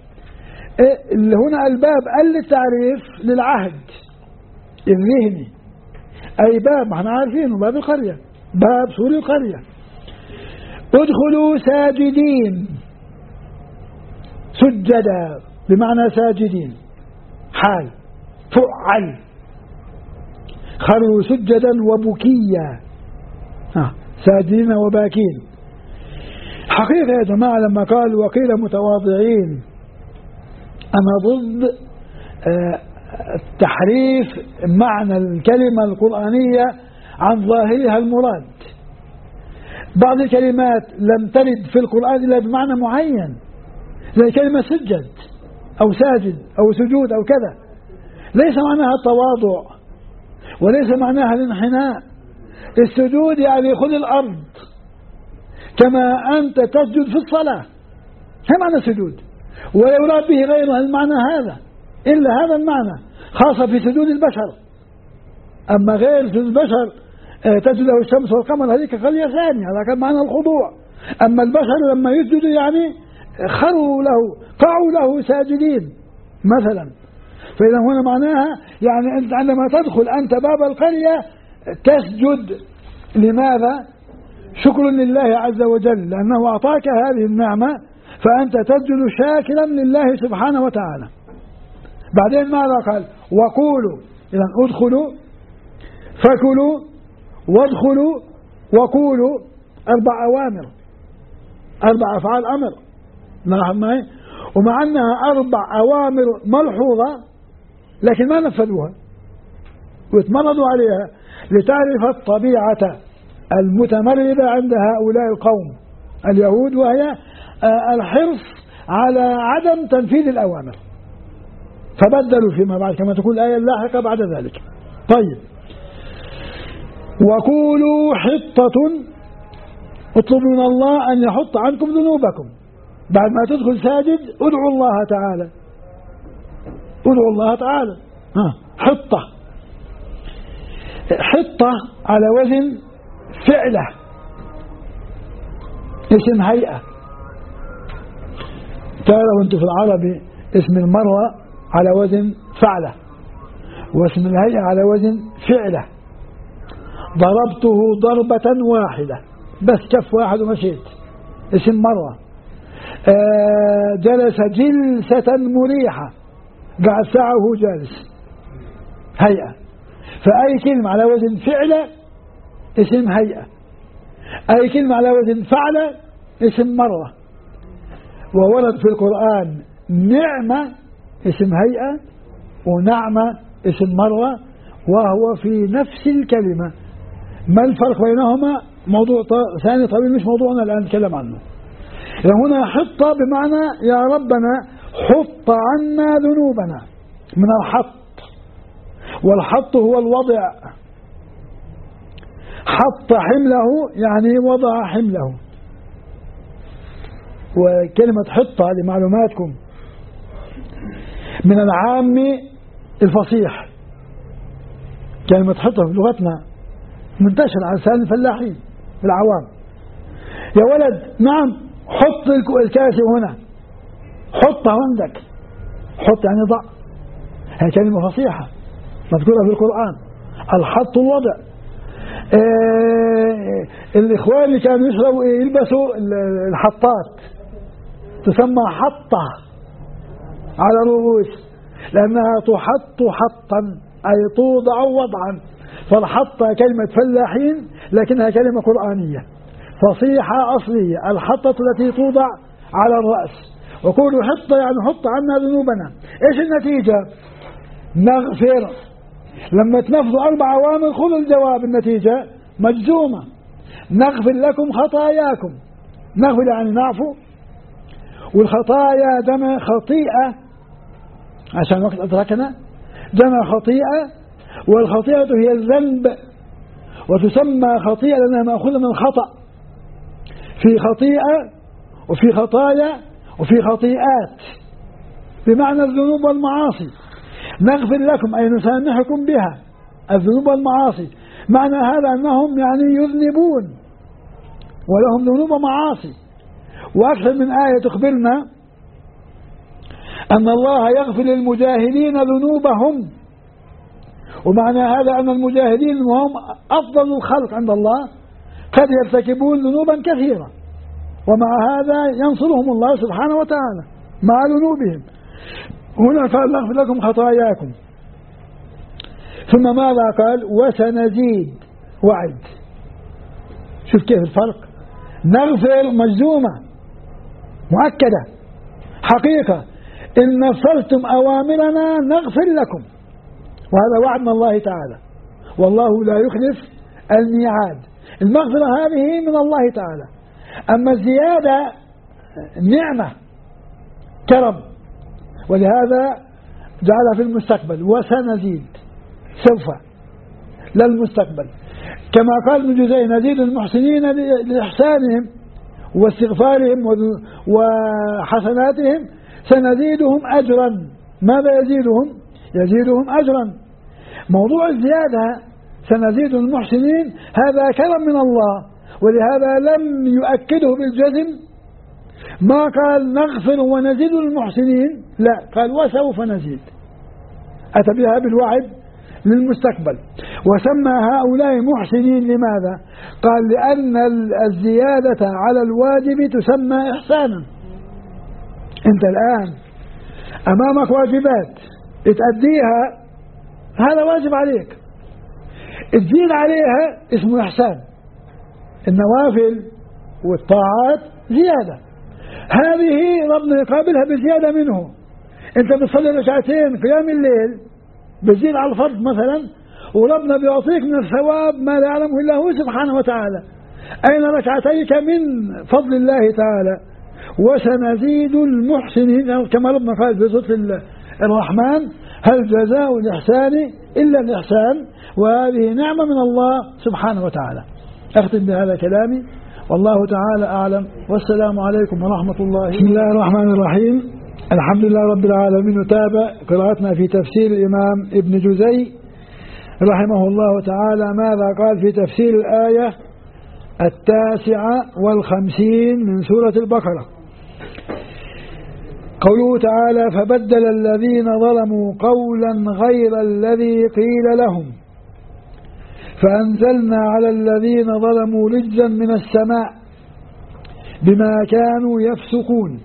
هنا الباب للتعريف للعهد الذهني، أي باب ما احنا عارفينه، باب القرية، باب سور القرية. ادخلوا ساجدين، سجدا بمعنى ساجدين، حال فعل. خروا سجدا وبكيا، ساجدين وباكين. حقيقة يا جماعة لما قال وقيل متواضعين، أنا ضد تحريف معنى الكلمة القرآنية عن ظاهرها المراد. بعض الكلمات لم ترد في القرآن إلا بمعنى معين، زي كلمة سجد أو ساجد أو سجود أو كذا، ليس معناها التواضع وليس معناها الانحناء. السجود يعني خذ الأرض كما أنت تسجد في الصلاة. هذا معنى السجود، ولا يراد به غيره المعنى هذا إلا هذا المعنى، خاصة في سجود البشر. أما غير سجود البشر تسجد له الشمس والقمر، هذه قضية ثانية، هذا كان معنى الخضوع. أما البشر لما يسجدوا يعني خروا له، قعوا له ساجدين مثلا. فإذا هنا معناها يعني أنت عندما تدخل أنت باب القرية تسجد. لماذا؟ شكر لله عز وجل لأنه أعطاك هذه النعمة، فأنت تسجد شاكرا لله سبحانه وتعالى. بعدين ماذا قال؟ وقولوا، إذا ادخلوا فكلوا وادخلوا وقولوا، 4 أوامر، 4 أفعال أمر، ومع أنها 4 أوامر ملحوظة لكن ما نفذوها واتمردوا عليها، لتعرف الطبيعة المتمردة عند هؤلاء القوم اليهود، وهي الحرص على عدم تنفيذ الأوامر، فبدلوا فيما بعد كما تقول الآية اللاحقة بعد ذلك. طيب، وقولوا حطة، اطلبوا من الله أن يحط عنكم ذنوبكم. بعد ما تدخل ساجد ادعوا الله تعالى، ادعوا الله تعالى. حطة، حطة على وزن فعلة، اسم هيئة. تعرفوا أنتم في العربي اسم المروة على وزن فعلة، واسم الهيئة على وزن فعلة. ضربته ضربة واحدة، بس كف واحد ومشيت، اسم مروة. جلس جلسة مريحة، قعد ساعة وهو جالس، هيئة. فأي كلمة على وزن فعلة اسم هيئة، أي كلمة على وزن فعلة اسم مروة. وورد في القرآن نعمة اسم هيئة ونعمة اسم مروة، وهو في نفس الكلمة. ما الفرق بينهما؟ موضوع ثاني طويل مش موضوعنا الآن نتكلم عنه. هنا حط بمعنى يا ربنا حط عنا ذنوبنا، من الحط، والحط هو الوضع. حط حمله يعني وضع حمله. وكلمة حطة لمعلوماتكم من العام الفصيح، كلمة حطة في لغتنا منتشر على لسان الفلاحين العوام. يا ولد نعم حط الكاسي هنا، حطه عندك، حط يعني ضع، هي كلمة فصيحة مذكورة في القرآن. الحط الوضع. الإخوان اللي كانوا يشربوا يلبسوا الحطات تسمى حطة على الرؤوس، لأنها تحط حطا أي توضع وضعا. فالحطة كلمة فلاحين لكنها كلمة قرآنية فصيحة أصلية، الحطة التي توضع على الرأس. وقولوا حطة يعني حط عنا ذنوبنا. إيش النتيجة؟ نغفر. لما تنفذوا 4 أوامر خذوا الجواب، النتيجة مجزومة. نغفر لكم خطاياكم. نغفر يعني نعفو، والخطايا جمع خطيئة عشان وقت أدركنا، جمع خطيئة، والخطيئة هي الذنب، وتسمى خطيئة لأنها مأخوذة من الخطأ. في خطيئة وفي خطايا وفي خطيئات بمعنى الذنوب والمعاصي. نغفر لكم أي نسامحكم بها الذنوب والمعاصي. معنى هذا أنهم يعني يذنبون ولهم ذنوب ومعاصي. وأكثر من آية تخبرنا أن الله يغفر للمجاهدين ذنوبهم. ومعنى هذا أن المجاهدين وهم أفضل الخلق عند الله قد يرتكبون ذنوبا كثيرة، ومع هذا ينصرهم الله سبحانه وتعالى مع ذنوبهم. هنا قال نغفر لكم خطاياكم، ثم ماذا قال؟ وسنزيد. وعد. شوف كيف الفرق. نغفر مجزومة مؤكدة حقيقة، إن نفذتم أوامرنا نغفر لكم، وهذا وعد من الله تعالى، والله لا يخلف الميعاد. المغفرة هذه من الله تعالى. أما الزيادة نعمة كرم، ولهذا جعلها في المستقبل. وسنزيد سوف للمستقبل، كما قال ابن جزي نزيد المحسنين لإحسانهم واستغفارهم وحسناتهم سنزيدهم أجرا. ماذا يزيدهم؟ يزيدهم أجرا. موضوع الزيادة سنزيد المحسنين هذا كرم من الله، ولهذا لم يؤكده بالجزم، ما قال نغفر ونزيد المحسنين، لا، قال وسوف نزيد، أتى بها بالوعد للمستقبل. وسمى هؤلاء محسنين لماذا؟ قال لأن الزيادة على الواجب تسمى إحسانا. أنت الآن أمامك واجبات تأديها، هذا واجب عليك، تزيد عليها اسمه إحسان. النوافل والطاعات زيادة، هذه ربنا يقابلها بزيادة منه. أنت بتصلي ركعتين قيام الليل بتزيد على الفرض مثلا، وربنا بيعطيك من الثواب ما لا يعلمه إلا هو سبحانه وتعالى. أين ركعتيك من فضل الله تعالى؟ وسنزيد المحسنين كما ربنا قال في سورة الرحمن: هل جزاء الإحسان إلا الإحسان. وهذه نعمة من الله سبحانه وتعالى. أختم بهذا كلامي، والله تعالى أعلم، والسلام عليكم ورحمة الله. بسم الله الرحمن الرحيم. الحمد لله رب العالمين. نتابع قراءتنا في تفسير الإمام ابن جزي رحمه الله تعالى ماذا قال في تفسير الآية 59 من سورة البقرة. قوله تعالى: فبدل الذين ظلموا قولا غير الذي قيل لهم فأنزلنا على الذين ظلموا رجزا من السماء بما كانوا يفسقون.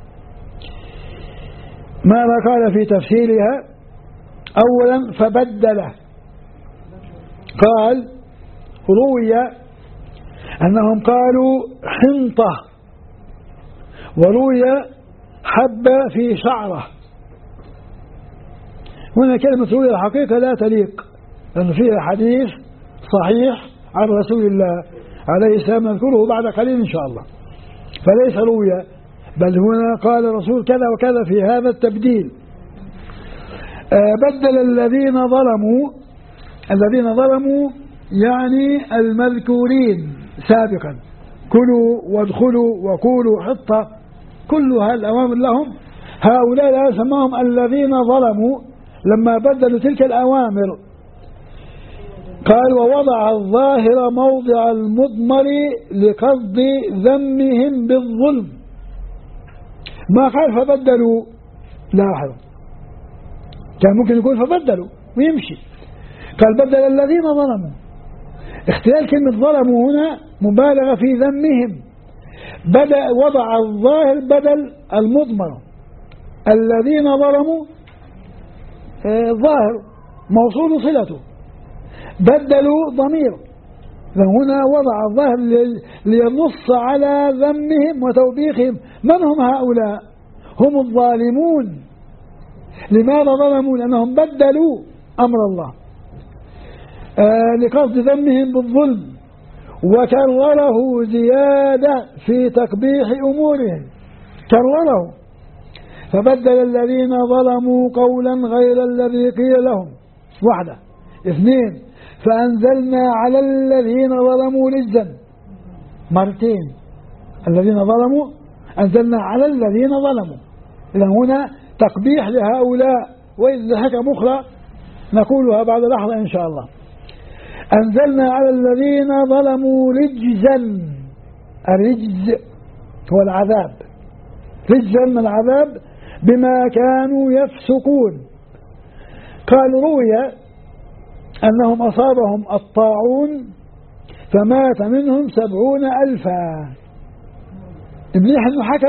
ماذا قال في تفسيرها؟ أولا فبدل، قال روي أنهم قالوا حنطة، وروي حبة في شعرة. هنا كلمة روي الحقيقة لا تليق، لأن فيها حديث صحيح عن رسول الله عليه السلام نذكره بعد قليل إن شاء الله، فليس روي، بل هنا قال الرسول كذا وكذا في هذا التبديل. بدل الذين ظلموا يعني المذكورين سابقا: كلوا وادخلوا وقولوا حطة، كلها الأوامر لهم. هؤلاء لا سماهم الذين ظلموا لما بدلوا تلك الأوامر. قال: ووضع الظاهر موضع المضمر لقصد ذمهم بالظلم. ما قال فبدلوا، لاحظوا، كان ممكن يقول فبدلوا ويمشي. قال بدل الذين ظلموا. اختيار كلمة ظلموا هنا مبالغة في ذمهم. وضع الظاهر بدل المضمر. الذين ظلموا ظاهر موصول صلته، بدلوا ضمير، فهنا وضع الظاهر لينص على ذمهم وتوبيخهم. من هم هؤلاء؟ هم الظالمون. لماذا ظلموا؟ لأنهم بدلوا أمر الله لقصد ذمهم بالظلم، وكرره زيادة في تقبيح أمورهم، كرره. فبدل الذين ظلموا قولا غير الذي قيل لهم، واحدة. اثنين، فأنزلنا على الذين ظلموا رجزا، مرتين. الذين ظلموا أنزلنا على الذين ظلموا، إذا هنا تقبيح لهؤلاء. وإذا حكم أخرى نقولها بعد لحظة إن شاء الله. أنزلنا على الذين ظلموا رجزا. الرجز هو العذاب، رجزا من العذاب بما كانوا يفسقون. قال روي أنهم أصابهم الطاعون فمات منهم 70,000. مليح أنه حكى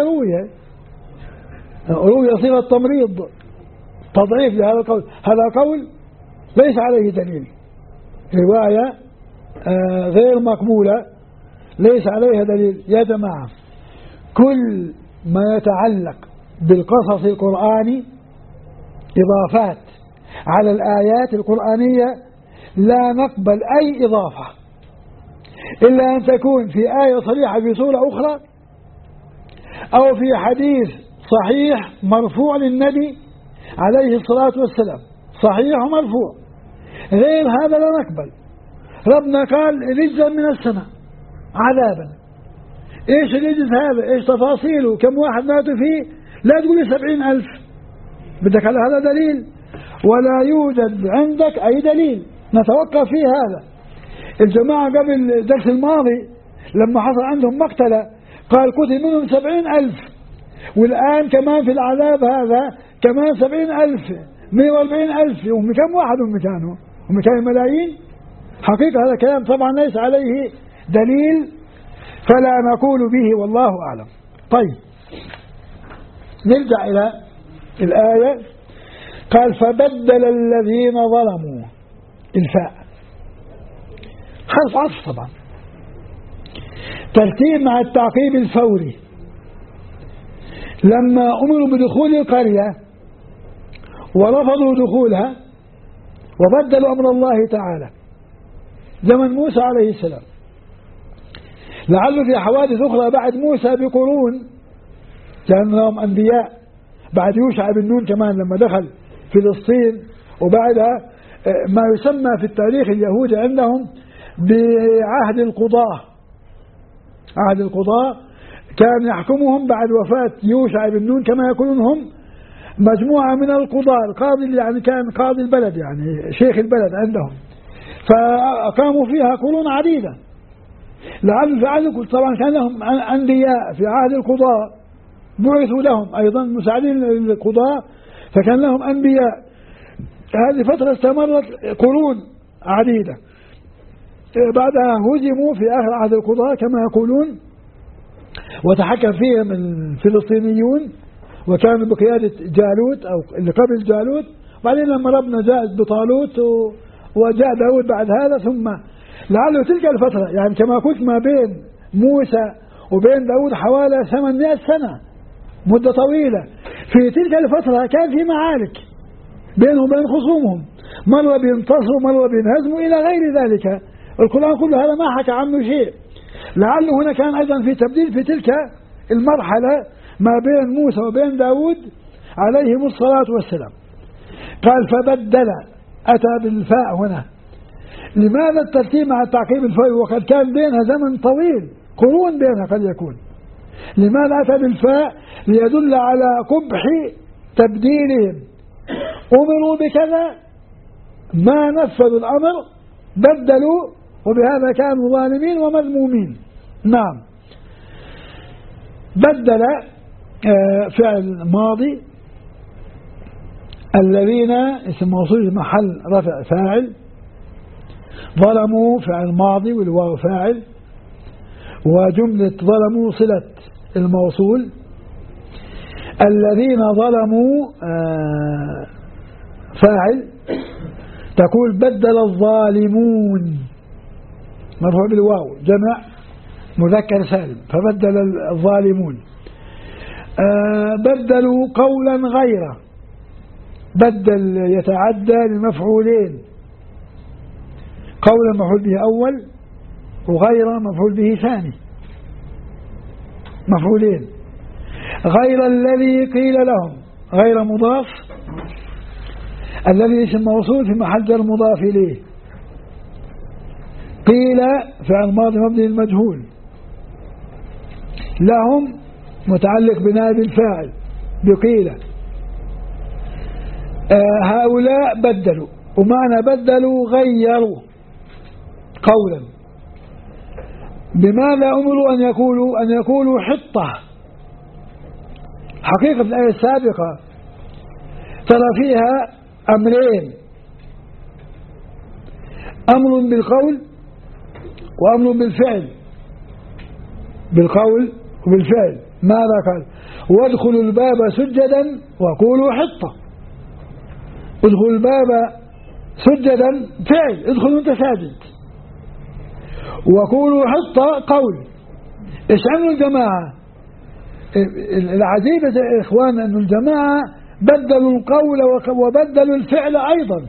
روي صيغة تمريض، تضعيف لهذا القول. هذا قول ليس عليه دليل، رواية غير مقبولة ليس عليها دليل. يا جماعة، كل ما يتعلق بالقصص القرآني إضافات على الآيات القرآنية لا نقبل أي إضافة إلا أن تكون في آية صريحة في سورة أخرى، أو في حديث صحيح مرفوع للنبي عليه الصلاة والسلام، صحيح ومرفوع. غير هذا لا نقبل. ربنا قال رجزا من السماء، عذابا. إيش الإجز هذا؟ إيش تفاصيله؟ كم واحد ماتوا فيه؟ لا تقول لي 70,000، بدك على هذا دليل، ولا يوجد عندك أي دليل نتوقف فيه هذا. الجماعة قبل الدرس الماضي لما حصل عندهم مقتلة قال قتل منهم 70,000، والآن كمان في العذاب هذا كمان 70,000، 140,000، هم كم واحد هم كانوا؟ هم كانوا ملايين. حقيقة هذا كلام طبعا ليس عليه دليل، فلا نقول به والله أعلم. طيب نرجع إلى الآية. قال فبدل الذين ظلموا، الفاء حرف عطف طبعا، ترتيب مع التعقيب الفوري. لما أمروا بدخول القرية ورفضوا دخولها وبدلوا أمر الله تعالى زمن موسى عليه السلام، لعله في حوادث أخرى بعد موسى بقرون كانهم أنبياء، بعد يوشع بن نون كمان لما دخل فلسطين، وبعدها ما يسمى في التاريخ اليهودي عندهم بعهد القضاة. عهد القضاة كان يحكمهم بعد وفاة يوشع بن نون كما يقولون هم مجموعة من القضاة، القاضي يعني كان قاضي البلد يعني شيخ البلد عندهم، فأقاموا فيها قرون عديدة. لعل في عهد طبعا كان لهم أنبياء في عهد القضاة بعثوا لهم أيضا مساعدين للقضاة، فكان لهم أنبياء. هذه فترة استمرت قرون عديدة، بعدها هزموا في آخر عهد القضاة كما يقولون، وتحكم فيهم الفلسطينيون، وكانوا بقيادة جالوت أو اللي قبل جالوت. بعدين لما ربنا جاء بطالوت وجاء داود بعد هذا، ثم لعله تلك الفترة يعني كما قلت ما بين موسى وبين داود حوالي 800 سنة، مدة طويلة. في تلك الفترة كان في معارك بينهم وبين خصومهم، مرة بينتصروا مرة بينهزموا إلى غير ذلك. القرآن كله هذا ما حكى عنه شيء. لعله هنا كان أيضا في تبديل في تلك المرحلة ما بين موسى وبين داود عليهم الصلاة والسلام. قال فبدل، أتى بالفاء هنا. لماذا الترتيب مع التعقيب الفوري وقد كان بينها زمن طويل، قرون بينها قد يكون؟ لماذا أتى بالفاء؟ ليدل على قبح تبديلهم. أمروا بكذا ما نفذوا الأمر، بدلوا، وبهذا كانوا ظالمين ومذمومين. نعم. بدل فعل ماضي، الذين اسم موصول محل رفع فاعل، ظلموا فعل ماضي والواو فاعل، وجملة ظلموا صلة الموصول. الذين ظلموا فاعل، تقول بدل الظالمون مرفوع بالواو جمع مذكر سالم، فبدل الظالمون. بدلوا قولا غيره، بدل يتعدى لمفعولين، قولا مفعول به أول وغير مفعول به ثاني، مفعولين. غير الذي قيل لهم، غير مضاف، الذي اسم موصول في محل جر مضاف إليه. قيل فعل ماضي مبني المجهول، لهم متعلق بنائب الفاعل بقيل. هؤلاء بدلوا، ومعنى بدلوا غيروا قولا. بماذا أمروا أن يقولوا حطة؟ حقيقة الآية السابقة ترى فيها أمرين، أمر بالقول وأمر بالفعل، بالقول وبالفعل. ماذا قال؟ وادخلوا الباب سجدا وقولوا حطة. ادخلوا الباب سجدا فعل، ادخلوا انت ساجد، وقولوا حطة قول. ايش عملوا الجماعة؟ العجيب يا إخوان أن الجماعة بدلوا القول وبدلوا الفعل أيضا،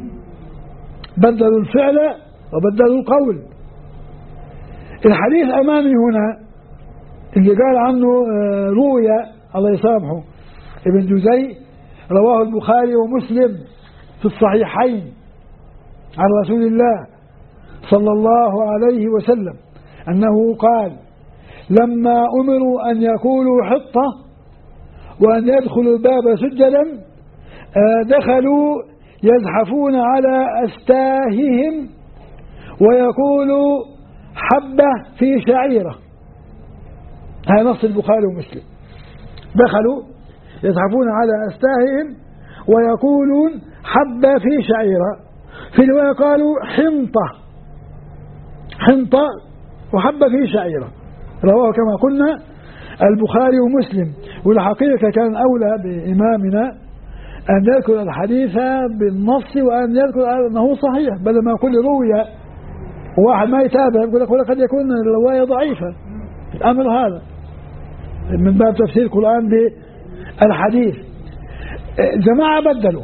بدلوا الفعل وبدلوا القول. الحديث أمامي هنا اللي قال عنه روي الله يسامحه ابن جزي، رواه البخاري ومسلم في الصحيحين عن رسول الله صلى الله عليه وسلم أنه قال لما أمروا أن يقولوا حطة وأن يدخلوا الباب سجدا دخلوا يزحفون على أستاههم ويقولوا حبة في شعيرة. هذا نص البخاري ومسلم. دخلوا يزحفون على أستاههم ويقولون حبة في شعيرة. في رواية قالوا حنطة وحبة في شعيرة. رواه كما قلنا البخاري ومسلم. والحقيقة كان أولى بإمامنا أن يذكر الحديث بالنص وأن يذكر أنه صحيح بدل ما يقول روية وواحد ما يتابع يقول لك قد يكون الرواية ضعيفة. الأمر هذا من باب تفسير القرآن بالحديث. جماعة بدلوا.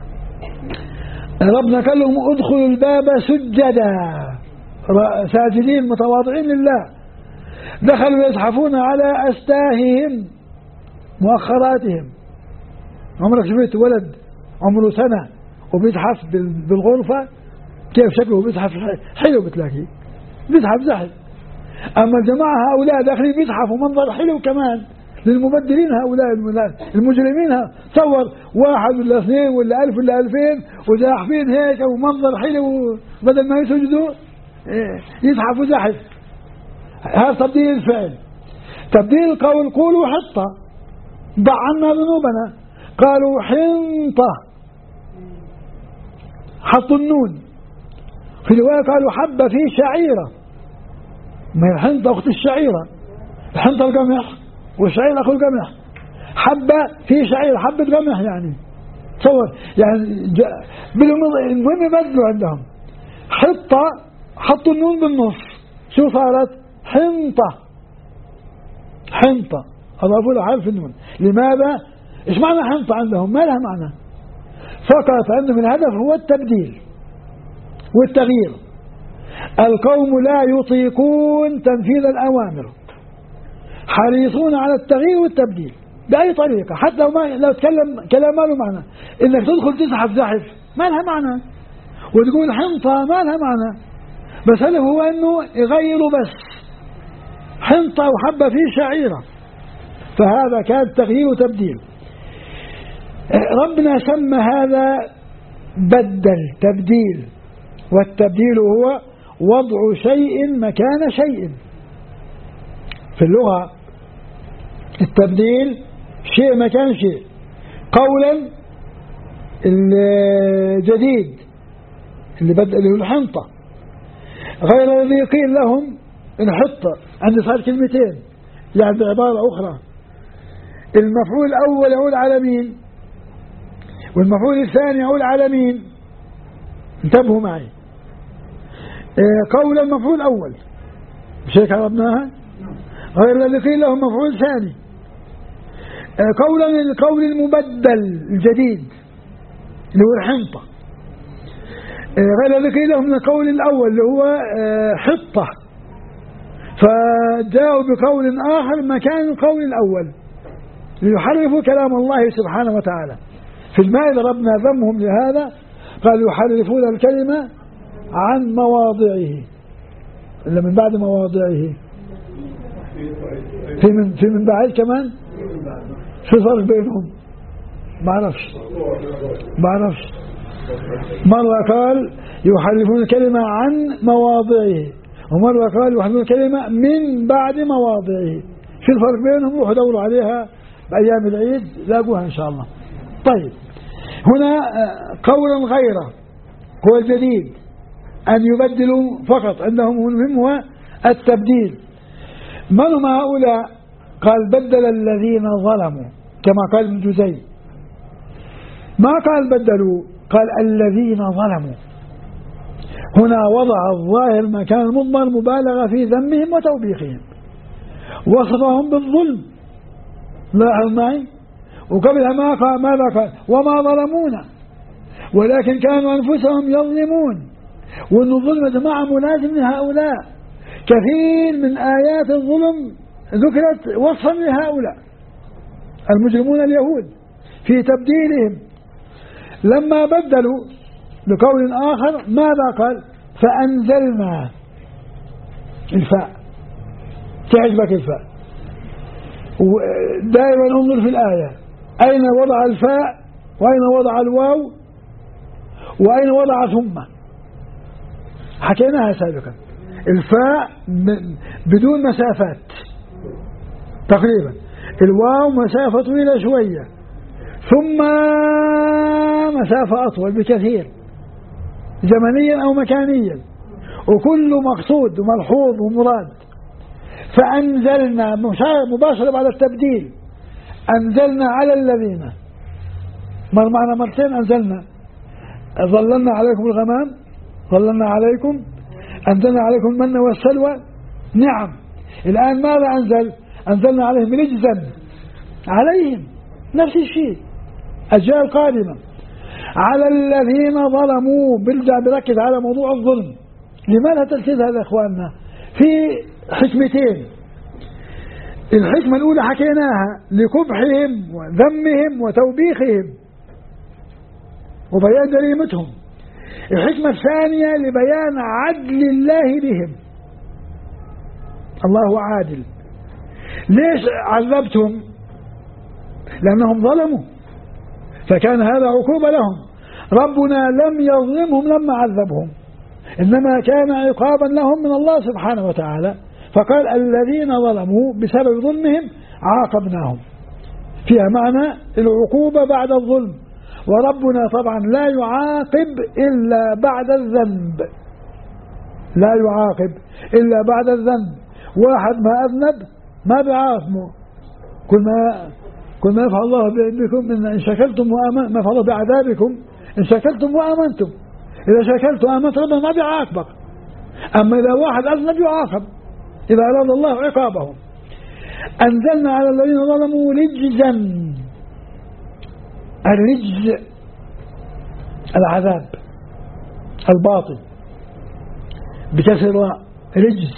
ربنا قال لهم ادخلوا الباب سجدا ساجدين متواضعين لله. دخلوا يزحفون على أستاههم مؤخراتهم. عمرك شفت ولد عمره سنة وبيزحف بالغرفة كيف شكله؟ بيزحف حلو بتلاقيه بيزحف زحف. أما الجماعة هؤلاء داخلين بيزحفوا منظر حلو كمان للمبدلين هؤلاء المجرمين. تصور واحد ولا اثنين ولا 1000 ولا 2000 وزاحفين هيك ومنظر حلو بدل ما يسجدوا يزحفوا زحف. هذا تبديل الفعل. تبديل القول قولوا حطة ضع عنا ذنوبنا. قالوا حنطة حطوا النون. في رواية قالوا حبة في شعيرة. ما هي الحنطة أخت الشعيرة. الحنطة القمح والشعير أخو القمح. حبة في شعيرة حبة قمح يعني. تصور يعني المهم يبدلوا عندهم. حطة حطوا النون بالنص شو صارت؟ حنطة أضافوا له حرف النون. لماذا؟ إيش معنى حنطة عندهم؟ ما لها معنى فقط عندهم الهدف هو التبديل والتغيير. القوم لا يطيقون تنفيذ الأوامر حريصون على التغيير والتبديل بأي طريقة حتى لو تكلم كلام ما له معنى. إنك تدخل تزحف زحف ما لها معنى وتقول حنطة ما لها معنى. بس هل هو أنه يغيروا بس حنطة وحبة في شعيرة. فهذا كان تغيير وتبديل. ربنا سمى هذا تبديل. والتبديل هو وضع شيء مكان شيء. في اللغة التبديل شيء مكان شيء. قولا الجديد اللي هو الحنطة غير الذي قيل لهم الحطة. عندي صار كلمتين يعني بعبارة أخرى. المفعول الأول يقول على مين والمفعول الثاني يقول على مين. انتبهوا معي. قول المفعول الأول مش هيك عرفناها. غير الذي قيل لهم مفعول ثاني. قولا القول المبدل الجديد اللي هو الحنطة. غير الذي قيل لهم القول الأول اللي هو حطة. فجاءوا بقول آخر مكان القول الأول ليحرفوا كلام الله سبحانه وتعالى. في المائدة ربنا ذمهم لهذا قال يحرفون الكلمة عن مواضعه إلا من بعد مواضعه. في من بعد كمان شو صار بينهم ما عرفش. مرة قال يحرفون الكلمة عن مواضعه ومرة قال يحرفون الكلمة من بعد مواضعه. شو الفرق بينهم؟ روحوا دوروا عليها بأيام العيد لاقوها إن شاء الله. طيب هنا قولا غيره هو الجديد أن يبدلوا فقط. عندهم المهم هو التبديل. من هم هؤلاء؟ قال بدل الذين ظلموا كما قال ابن جزي. ما قال بدلوا قال الذين ظلموا. هنا وضع الظاهر مكان المضمر مبالغة في ذمهم وتوبيخهم. وصفهم بالظلم لاحظ معي. وقبلها ماذا قال وما ظلمونا ولكن كانوا أنفسهم يظلمون. وأن الظلم يا جماعة ملازم لهؤلاء. كثير من آيات الظلم ذكرت وصفا لهؤلاء المجرمون اليهود في تبديلهم. لما بدلوا بقول آخر ماذا قال فأنزلنا الفاء تعجبك الفاء. ودائما انظر في الآية أين وضع الفاء وأين وضع الواو وأين وضع ثم. حكيناها سابقا. الفاء بدون مسافات تقريبا، الواو مسافة طويلة شوية، ثم مسافة أطول بكثير زمنيا أو مكانيا، وكل مقصود وملحوظ ومراد. فأنزلنا مباشرة بعد التبديل، أنزلنا على الذين، معنى مرتين أنزلنا. ظللنا عليكم الغمام، ظللنا عليكم، أنزلنا عليكم المن والسلوى. نعم. الآن ماذا أنزل؟ أنزلنا عليهم رجزا، عليهم نفس الشيء، أجيال قادمة. على الذين ظلموا، بركز على موضوع الظلم. لماذا تركيز هذا إخواننا؟ في حكمتين. الحكمة الأولى حكيناها لقبحهم وذمهم وتوبيخهم وبيان جريمتهم. الحكمة الثانية لبيان عدل الله بهم. الله عادل. ليش عذبتهم؟ لأنهم ظلموا، فكان هذا عقوبة لهم. ربنا لم يظلمهم لما عذبهم، إنما كان عقابا لهم من الله سبحانه وتعالى. فقال الذين ظلموا بسبب ظلمهم عاقبناهم، فيها معنى العقوبة بعد الظلم. وربنا طبعا لا يعاقب إلا بعد الذنب، لا يعاقب إلا بعد الذنب. واحد ما أذنب ما بيعاقبه. كل ما يفعل الله بكم إن شكرتم وآمنتم، ما يفعل الله بعذابكم إن شكرتم وآمنتم. إذا شكرت وآمنت ربنا ما بيعاقبك. أما إذا واحد أذنب يعاقب إذا أراد الله عقابهم. أنزلنا على الذين ظلموا رجزا. الرجز العذاب الباطل بكسر الراء، رجز.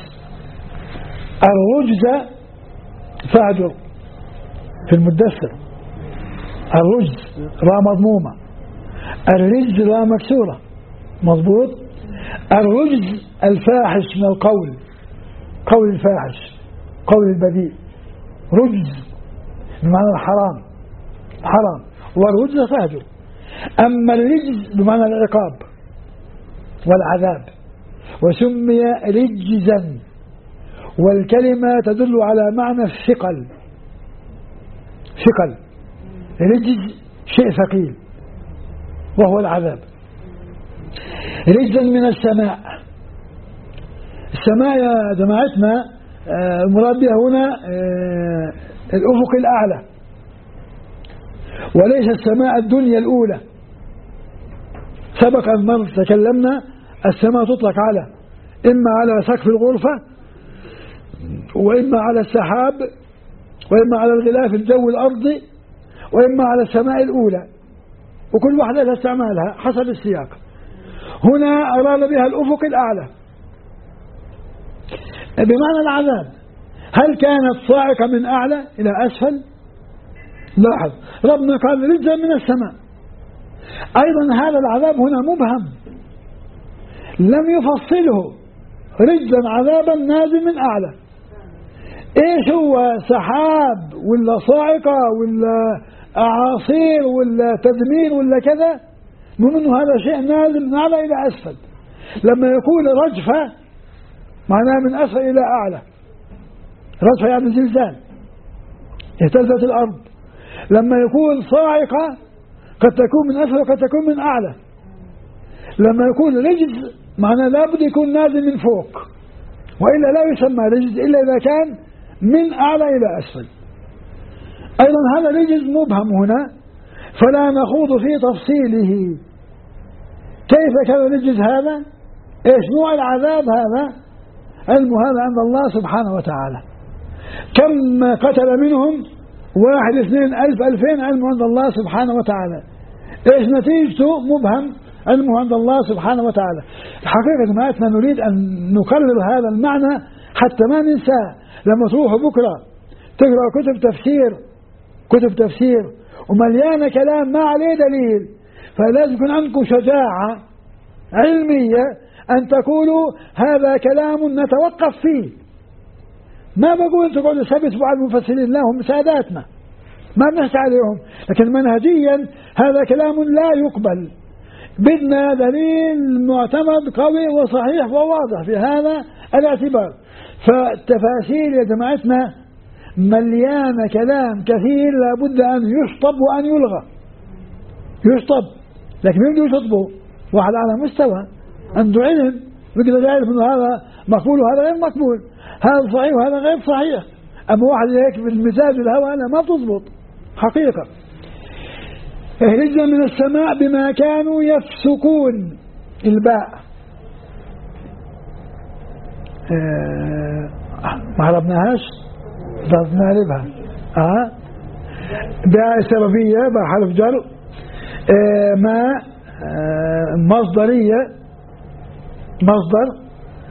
الرجز فاعجر في المدثر، الرجز راء مضمومة، الرجز راء مكسورة، مضبوط. الرجز الفاحش من القول، قول الفاحش، قول البذيء، رجز بمعنى الحرام، حرام. والرجز فاجر. أما الرجز بمعنى العقاب والعذاب، وسمي رجزا. والكلمة تدل على معنى الثقل. ثقل، رجز شيء ثقيل وهو العذاب. رجزا من السماء. السماء يا جماعتنا المراد بها هنا الأفق الأعلى، وليس السماء الدنيا الأولى. سبق أن مرة تكلمنا السماء تطلق على إما على سقف الغرفة، وإما على السحاب، وإما على الغلاف الجو الأرضي، وإما على السماء الأولى، وكل واحدة لها استعمالها حسب السياق. هنا أراد بها الأفق الأعلى بمعنى العذاب. هل كانت صاعقة من أعلى إلى أسفل؟ لاحظ ربنا قال رجزا من السماء. أيضا هذا العذاب هنا مبهم، لم يفصله. رجزا عذابا نازل من أعلى. إيش هو؟ سحاب ولا صاعقة ولا أعاصير ولا تدمير ولا كذا؟ منه هذا شيء نازل من أعلى إلى أسفل. لما يقول رجفة معناه من أسفل إلى أعلى. رجفة يعني زلزال، اهتزت الأرض. لما يكون صاعقة قد تكون من أسفل وقد تكون من أعلى. لما يكون رجز معناه لابد يكون نازل من فوق، وإلا لا يسمى رجز إلا إذا كان من أعلى إلى أسفل. أيضا هذا رجز مبهم هنا، فلا نخوض في تفصيله. كيف كان رجز هذا؟ إيش نوع العذاب هذا؟ علم هذا عند الله سبحانه وتعالى. كم قتل منهم؟ 1 2 ألف 2000، علم عند الله سبحانه وتعالى. إيش نتيجته؟ مبهم، علمه عند الله سبحانه وتعالى. الحقيقة جماعتنا نريد أن نكرر هذا المعنى حتى ما ننساه. لما تروحوا بكرة تقرأ كتب تفسير ومليانة كلام ما عليه دليل، فلازم يكون عندكم شجاعة علمية أن تقولوا هذا كلام نتوقف فيه، ما بقول أنتم تقعدوا ثبتوا بعض المفسرين، لا هم ساداتنا ما بنحكي عليهم، لكن منهجيا هذا كلام لا يقبل. بدنا دليل معتمد قوي وصحيح وواضح في هذا الاعتبار. فالتفاسير يا جماعتنا مليانة كلام كثير لابد أن يشطب وأن يلغى. يشطب، لكن يبدو يشطبه واحد على مستوى عنده علم يقدر يعرف أنه هذا مقبول وهذا غير مقبول، هذا صحيح وهذا غير صحيح. أما واحد هيك بالمزاج والهوى لا ما بتضبط حقيقة. اهلجنا من السماء بما كانوا يفسقون، الباء ما عرفناهاش ضربنا نعرفها. باء سببية، باء حرف جر، ما مصدرية مصدر،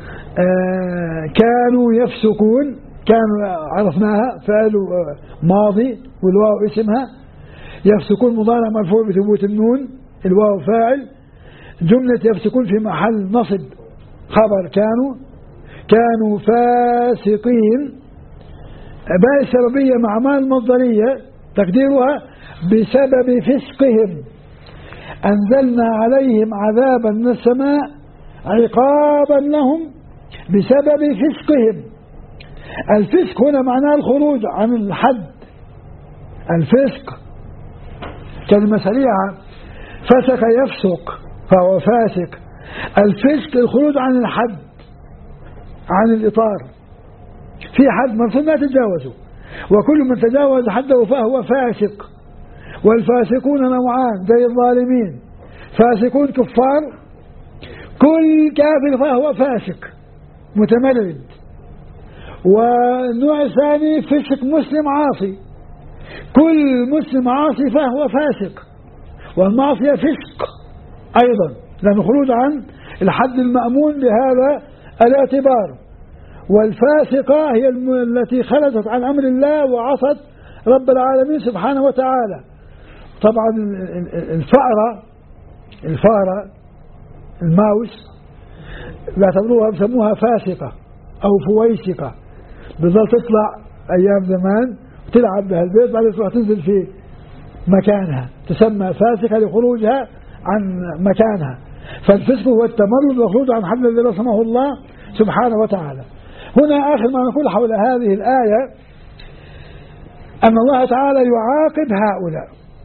كانوا يفسقون، كانوا عرفناها فعل ماضي والواو اسمها، يفسقون مضارع مرفوع بثبوت النون، الواو فاعل، جملة يفسقون في محل نصب خبر كانوا فاسقين. باء السببية مع ما المصدرية تقديرها بسبب فسقهم أنزلنا عليهم عذابا من السماء عقابا لهم بسبب فسقهم. الفسق هنا معناه الخروج عن الحد. الفسق كلمة سريعة، فسق يفسق فهو فاسق. الفسق الخروج عن الحد، عن الإطار، في حد مرسوم لا تتجاوزه، وكل من تجاوز حده فهو فاسق. والفاسقون نوعان زي الظالمين، فاسقون كفار، كل كافر فهو فاسق متمرد. والنوع الثاني فسق مسلم عاصي، كل مسلم عاصي فهو فاسق، والمعصية فسق أيضا لأنه خروج عن الحد المأمون بهذا الاعتبار. والفاسقة هي التي خرجت عن أمر الله وعصت رب العالمين سبحانه وتعالى. طبعا الفأرة الماوس بيعتبروها بسموها فاسقة أو فويسقة، بظل تطلع أيام زمان وتلعب بها البيت بعد تروح تنزل في مكانها، تسمى فاسقة لخروجها عن مكانها. فالفسق هو التمرد والخروج عن حد الذي رسمه الله سبحانه وتعالى. هنا آخر ما نقول حول هذه الآية أن الله تعالى يعاقب هؤلاء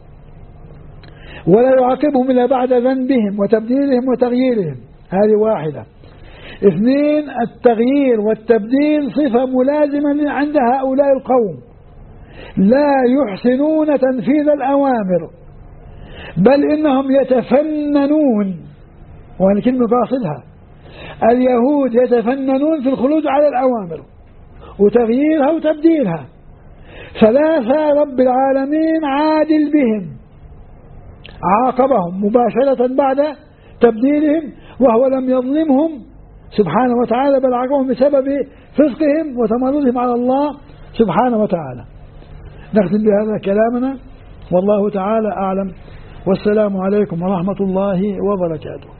ولا يعاقبهم إلا بعد ذنبهم وتبديلهم وتغييرهم، هذه واحدة. اثنين، التغيير والتبديل صفة ملازمة عند هؤلاء القوم، لا يحسنون تنفيذ الأوامر بل إنهم يتفننون، وهذه كلمة قاصدها، اليهود يتفننون في الخروج على الأوامر وتغييرها وتبديلها. ثلاثة، رب العالمين عادل بهم، عاقبهم مباشرة بعد تبديلهم وهو لم يظلمهم سبحانه وتعالى، بل عاقبهم بسبب فسقهم وتمردهم على الله سبحانه وتعالى. نختم بهذا كلامنا، والله تعالى أعلم، والسلام عليكم ورحمة الله وبركاته.